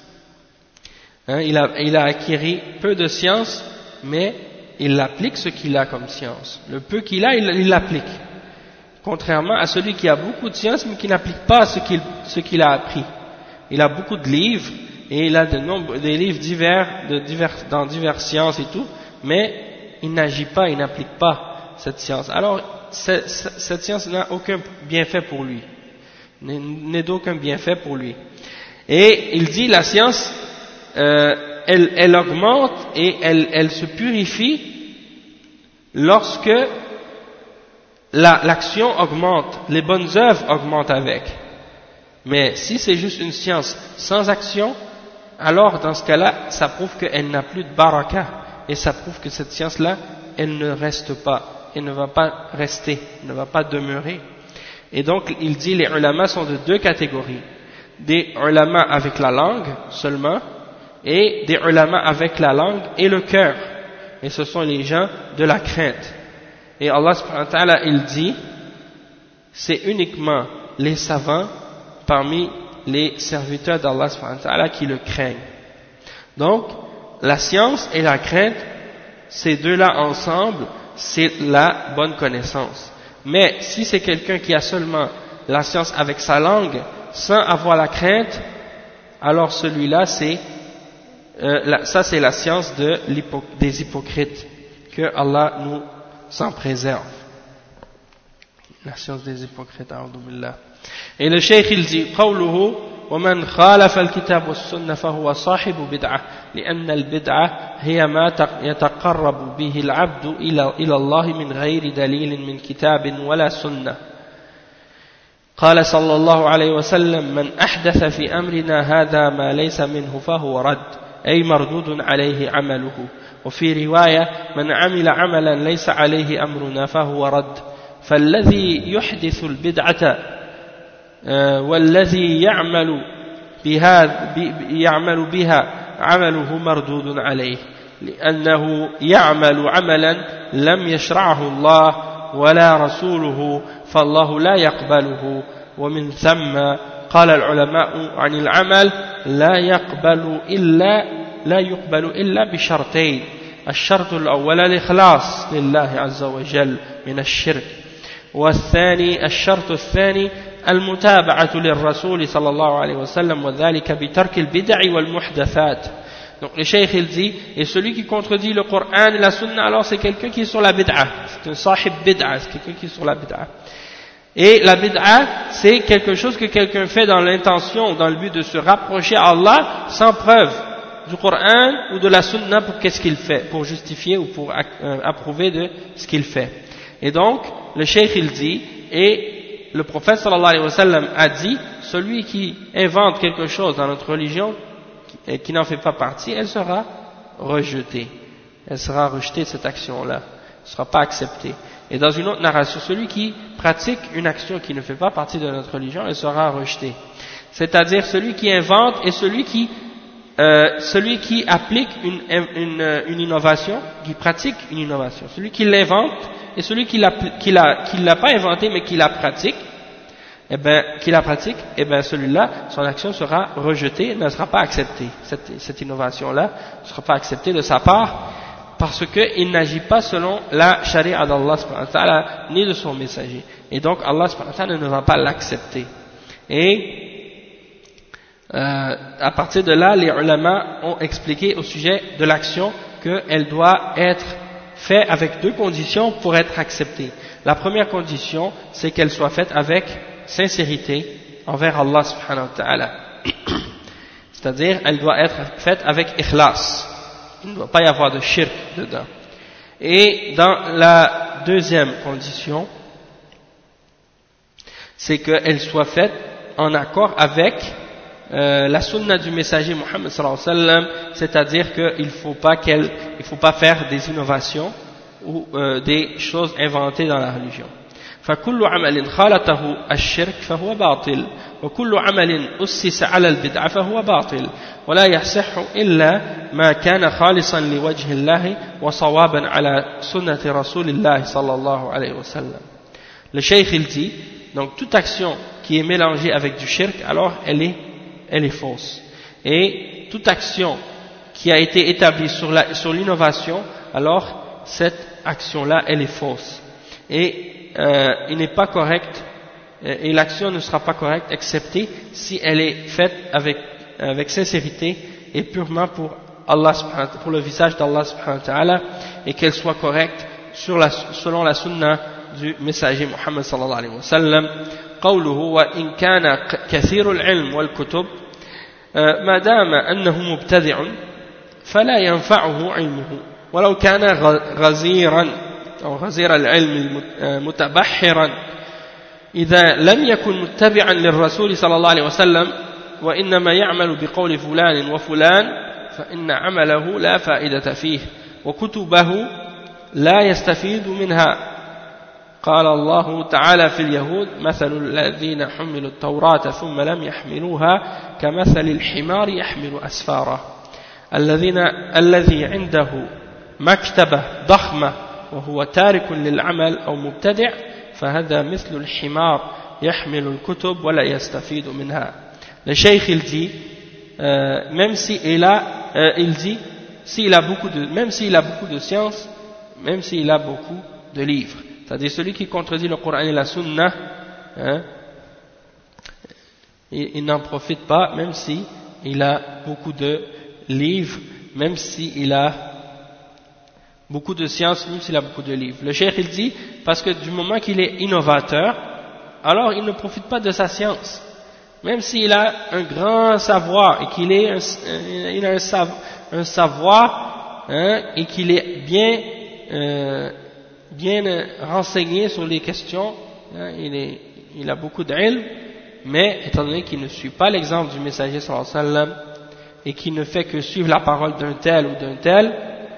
Il a acquis peu de sciences, mais il applique ce qu'il a comme science. Le peu qu'il a, il l'applique. Contrairement à celui qui a beaucoup de sciences, mais qui n'applique pas ce qu'il a appris. Il a beaucoup de livres, et il a des livres dans diverses sciences et tout, mais il n'agit pas, il n'applique pas cette science. Alors, cette science n'a aucun bienfait pour lui. N'est d'aucun bienfait pour lui. Et il dit, la science, elle augmente et elle se purifie lorsque l'action augmente, les bonnes œuvres augmentent avec. Mais si c'est juste une science sans action, alors dans ce cas-là, ça prouve qu'elle n'a plus de baraka, et ça prouve que cette science-là, elle ne reste pas, elle ne va pas rester, elle ne va pas demeurer. Et donc, il dit, les ulama sont de deux catégories. Des ulama avec la langue seulement, et des ulama avec la langue et le cœur. Et ce sont les gens de la crainte. Et Allah subhanahu wa ta'ala, il dit, c'est uniquement les savants parmi les serviteurs d'Allah subhanahu wa ta'ala qui le craignent. Donc, la science et la crainte, ces deux-là ensemble, c'est la bonne connaissance. Mais si c'est quelqu'un qui a seulement la science avec sa langue, sans avoir la crainte, alors celui-là, ça c'est la science des hypocrites, que Allah nous s'en préserve. La science des hypocrites, a'udhu billah. Et le cheikh il dit, قوله ومن خالف الكتاب والسنة فهو صاحب بدعة لأن البدعة هي ما يتقرب به العبد إلى الله من غير دليل من كتاب ولا سنة. قال صلى الله عليه وسلم من أحدث في أمرنا هذا ما ليس منه فهو رد أي مردود عليه عمله. وفي رواية من عمل عملا ليس عليه أمرنا فهو رد. فالذي يحدث البدعة والذي يعمل بها عمله مردود عليه لأنه يعمل عملا لم يشرعه الله ولا رسوله فالله لا يقبله. ومن ثم قال العلماء عن العمل لا يقبل إلا بشرطين. الشرط الأول الإخلاص لله عز وجل من الشرك، والثاني الشرط الثاني المتابعة للرسول صلى الله عليه وسلم وذلك بترك البدع والمحدثات. Donc le cheikh il dit, et celui qui contredit le Coran et la Sunna, alors c'est quelqu'un qui est sur la bid'a, c'est un sahib bid'a, c'est quelqu'un qui est sur la bid'a. Et la bid'a, c'est quelque chose que quelqu'un fait dans l'intention, dans le but de se rapprocher à Allah, sans preuve du Coran ou de la Sunna pour qu'est-ce qu'il fait, pour justifier ou pour approuver de ce qu'il fait. Et donc, le cheikh il dit, et le prophète sallallahu alayhi wa sallam a dit, celui qui invente quelque chose dans notre religion et qui n'en fait pas partie, elle sera rejetée. Elle sera rejetée, cette action-là. Elle ne sera pas acceptée. Et dans une autre narration, celui qui pratique une action qui ne fait pas partie de notre religion, elle sera rejetée. C'est-à-dire celui qui invente et celui qui applique une innovation, qui pratique une innovation. Celui qui l'invente et celui qui l'a pas inventé mais qui la pratique, celui-là, son action sera rejetée, ne sera pas acceptée. Cette innovation-là ne sera pas acceptée de sa part parce qu'il n'agit pas selon la charia d'Allah subhanahu wa ta'ala ni de son messager. Et donc Allah subhanahu wa ta'ala ne va pas l'accepter. Et à partir de là, les ulama ont expliqué au sujet de l'action qu'elle doit être faite avec deux conditions pour être acceptée. La première condition, c'est qu'elle soit faite avec sincérité envers Allah subhanahu wa ta'ala. C'est-à-dire, elle doit être faite avec ikhlas. Il ne doit pas y avoir de shirk dedans. Et dans la deuxième condition, c'est qu'elle soit faite en accord avec la sunna du messager Muhammad sallallahu alayhi wa sallam, c'est-à-dire qu'il ne faut pas faire des innovations ou des choses inventées dans la religion. فكل عمل خالطه الشرك فهو باطل وكل عمل أسس على البدعة فهو باطل ولا يصح إلا ما كان خالصا لوجه الله وصوابا على سنة رسول الله صلى الله عليه وسلم. Le cheikh il dit, donc toute action qui est mélangée avec du shirk, alors elle est fausse. Et toute action qui a été établie sur l'innovation, alors cette action-là, elle est fausse. Et il n'est pas correct, et l'action ne sera pas correcte, excepté si elle est faite avec sincérité et purement pour Allah, pour le visage d'Allah subhanahu wa ta'ala, et qu'elle soit correcte selon la sunna du messager Muhammad sallallahu alayhi wa sallam. قوله وإن كان كثير العلم والكتب ما دام أنه مبتدع فلا ينفعه علمه ولو كان غزيرا أو غزير العلم متبحرا إذا لم يكن متبعا للرسول صلى الله عليه وسلم وإنما يعمل بقول فلان وفلان فإن عمله لا فائدة فيه وكتبه لا يستفيد منها. قال الله تعالى في اليهود مثل الذين حملوا التوراة ثم لم يحملوها كمثل الحمار يحمل أسفارا الذي عنده مكتبة ضخمة وهو تارك للعمل أو مبتدع فهذا مثل الحمار يحمل الكتب ولا يستفيد منها. Le cheikh il dit même s'il a beaucoup de science, même s'il a beaucoup de livres, c'est-à-dire celui qui contredit le Coran et la Sunna, il n'en profite pas, même si il a beaucoup de livres, même s'il a beaucoup de sciences, même s'il a beaucoup de livres. Le cheikh il dit, parce que du moment qu'il est innovateur, alors il ne profite pas de sa science. Même s'il a un grand savoir et qu'il a un savoir et qu'il est bien renseigné sur les questions, il a beaucoup d'ilm, mais étant donné qu'il ne suit pas l'exemple du messager sallallahu alayhi wa sallam et qu'il ne fait que suivre la parole d'un tel ou d'un tel,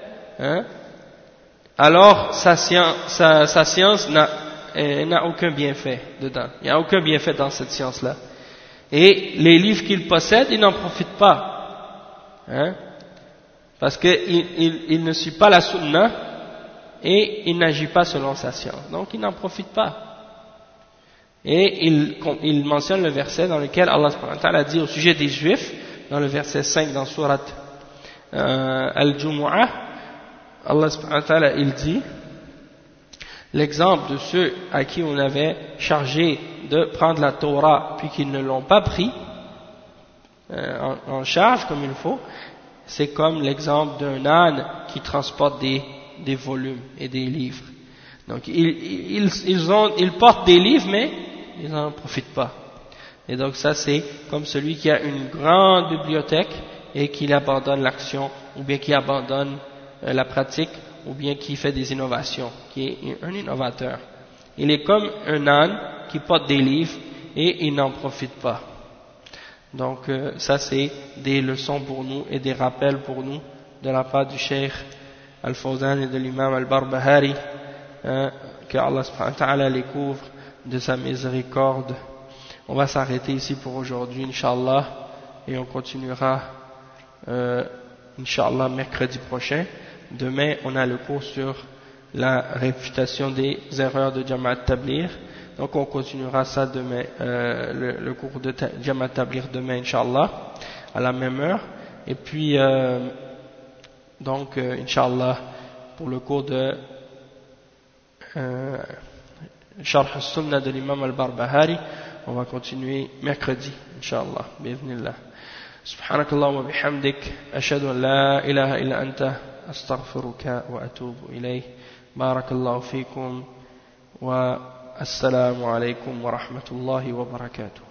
alors sa science n'a aucun bienfait dedans. Il n'y a aucun bienfait dans cette science-là. Et les livres qu'il possède, il n'en profite pas. Parce qu'il ne suit pas la sunna et il n'agit pas selon sa science. Donc il n'en profite pas. Et il mentionne le verset dans lequel Allah subhanahu wa ta'ala dit au sujet des Juifs, dans le verset 5 dans Surat Al-Jumu'ah, Allah subhanahu wa ta'ala il dit l'exemple de ceux à qui on avait chargé de prendre la Torah puis qu'ils ne l'ont pas pris en charge comme il faut, c'est comme l'exemple d'un âne qui transporte des volumes et des livres. Donc ils portent des livres mais ils n'en profitent pas. Et donc ça c'est comme celui qui a une grande bibliothèque et qui abandonne l'action ou bien qui abandonne la pratique ou bien qui fait des innovations, qui est un innovateur. Il est comme un âne qui porte des livres et il n'en profite pas. Donc ça c'est des leçons pour nous et des rappels pour nous de la part du Cheikh Al-Fawzan et de l'imam Al-Barbahari, que Allah subhanahu wa ta'ala les couvre de sa miséricorde. On va s'arrêter ici pour aujourd'hui, Inch'Allah, et on continuera Inch'Allah mercredi prochain. Demain on a le cours sur la réfutation des erreurs de Jamaat Tabligh. Donc on continuera ça demain, le cours de Jamaat Tabligh demain Inch'Allah à la même heure. Et puis donc Inch'Allah pour le cours de Sharh al-Sunnah de l'imam Al-Barbahari, on va continuer mercredi Inch'Allah bi'idhnillah. Subhanakallahumma bihamdik ashhadu an la ilaha illa anta astaghfiruka wa atubu ilayh. Barakallahu fikum wa assalamu alaykum wa rahmatullahi wa barakatuh.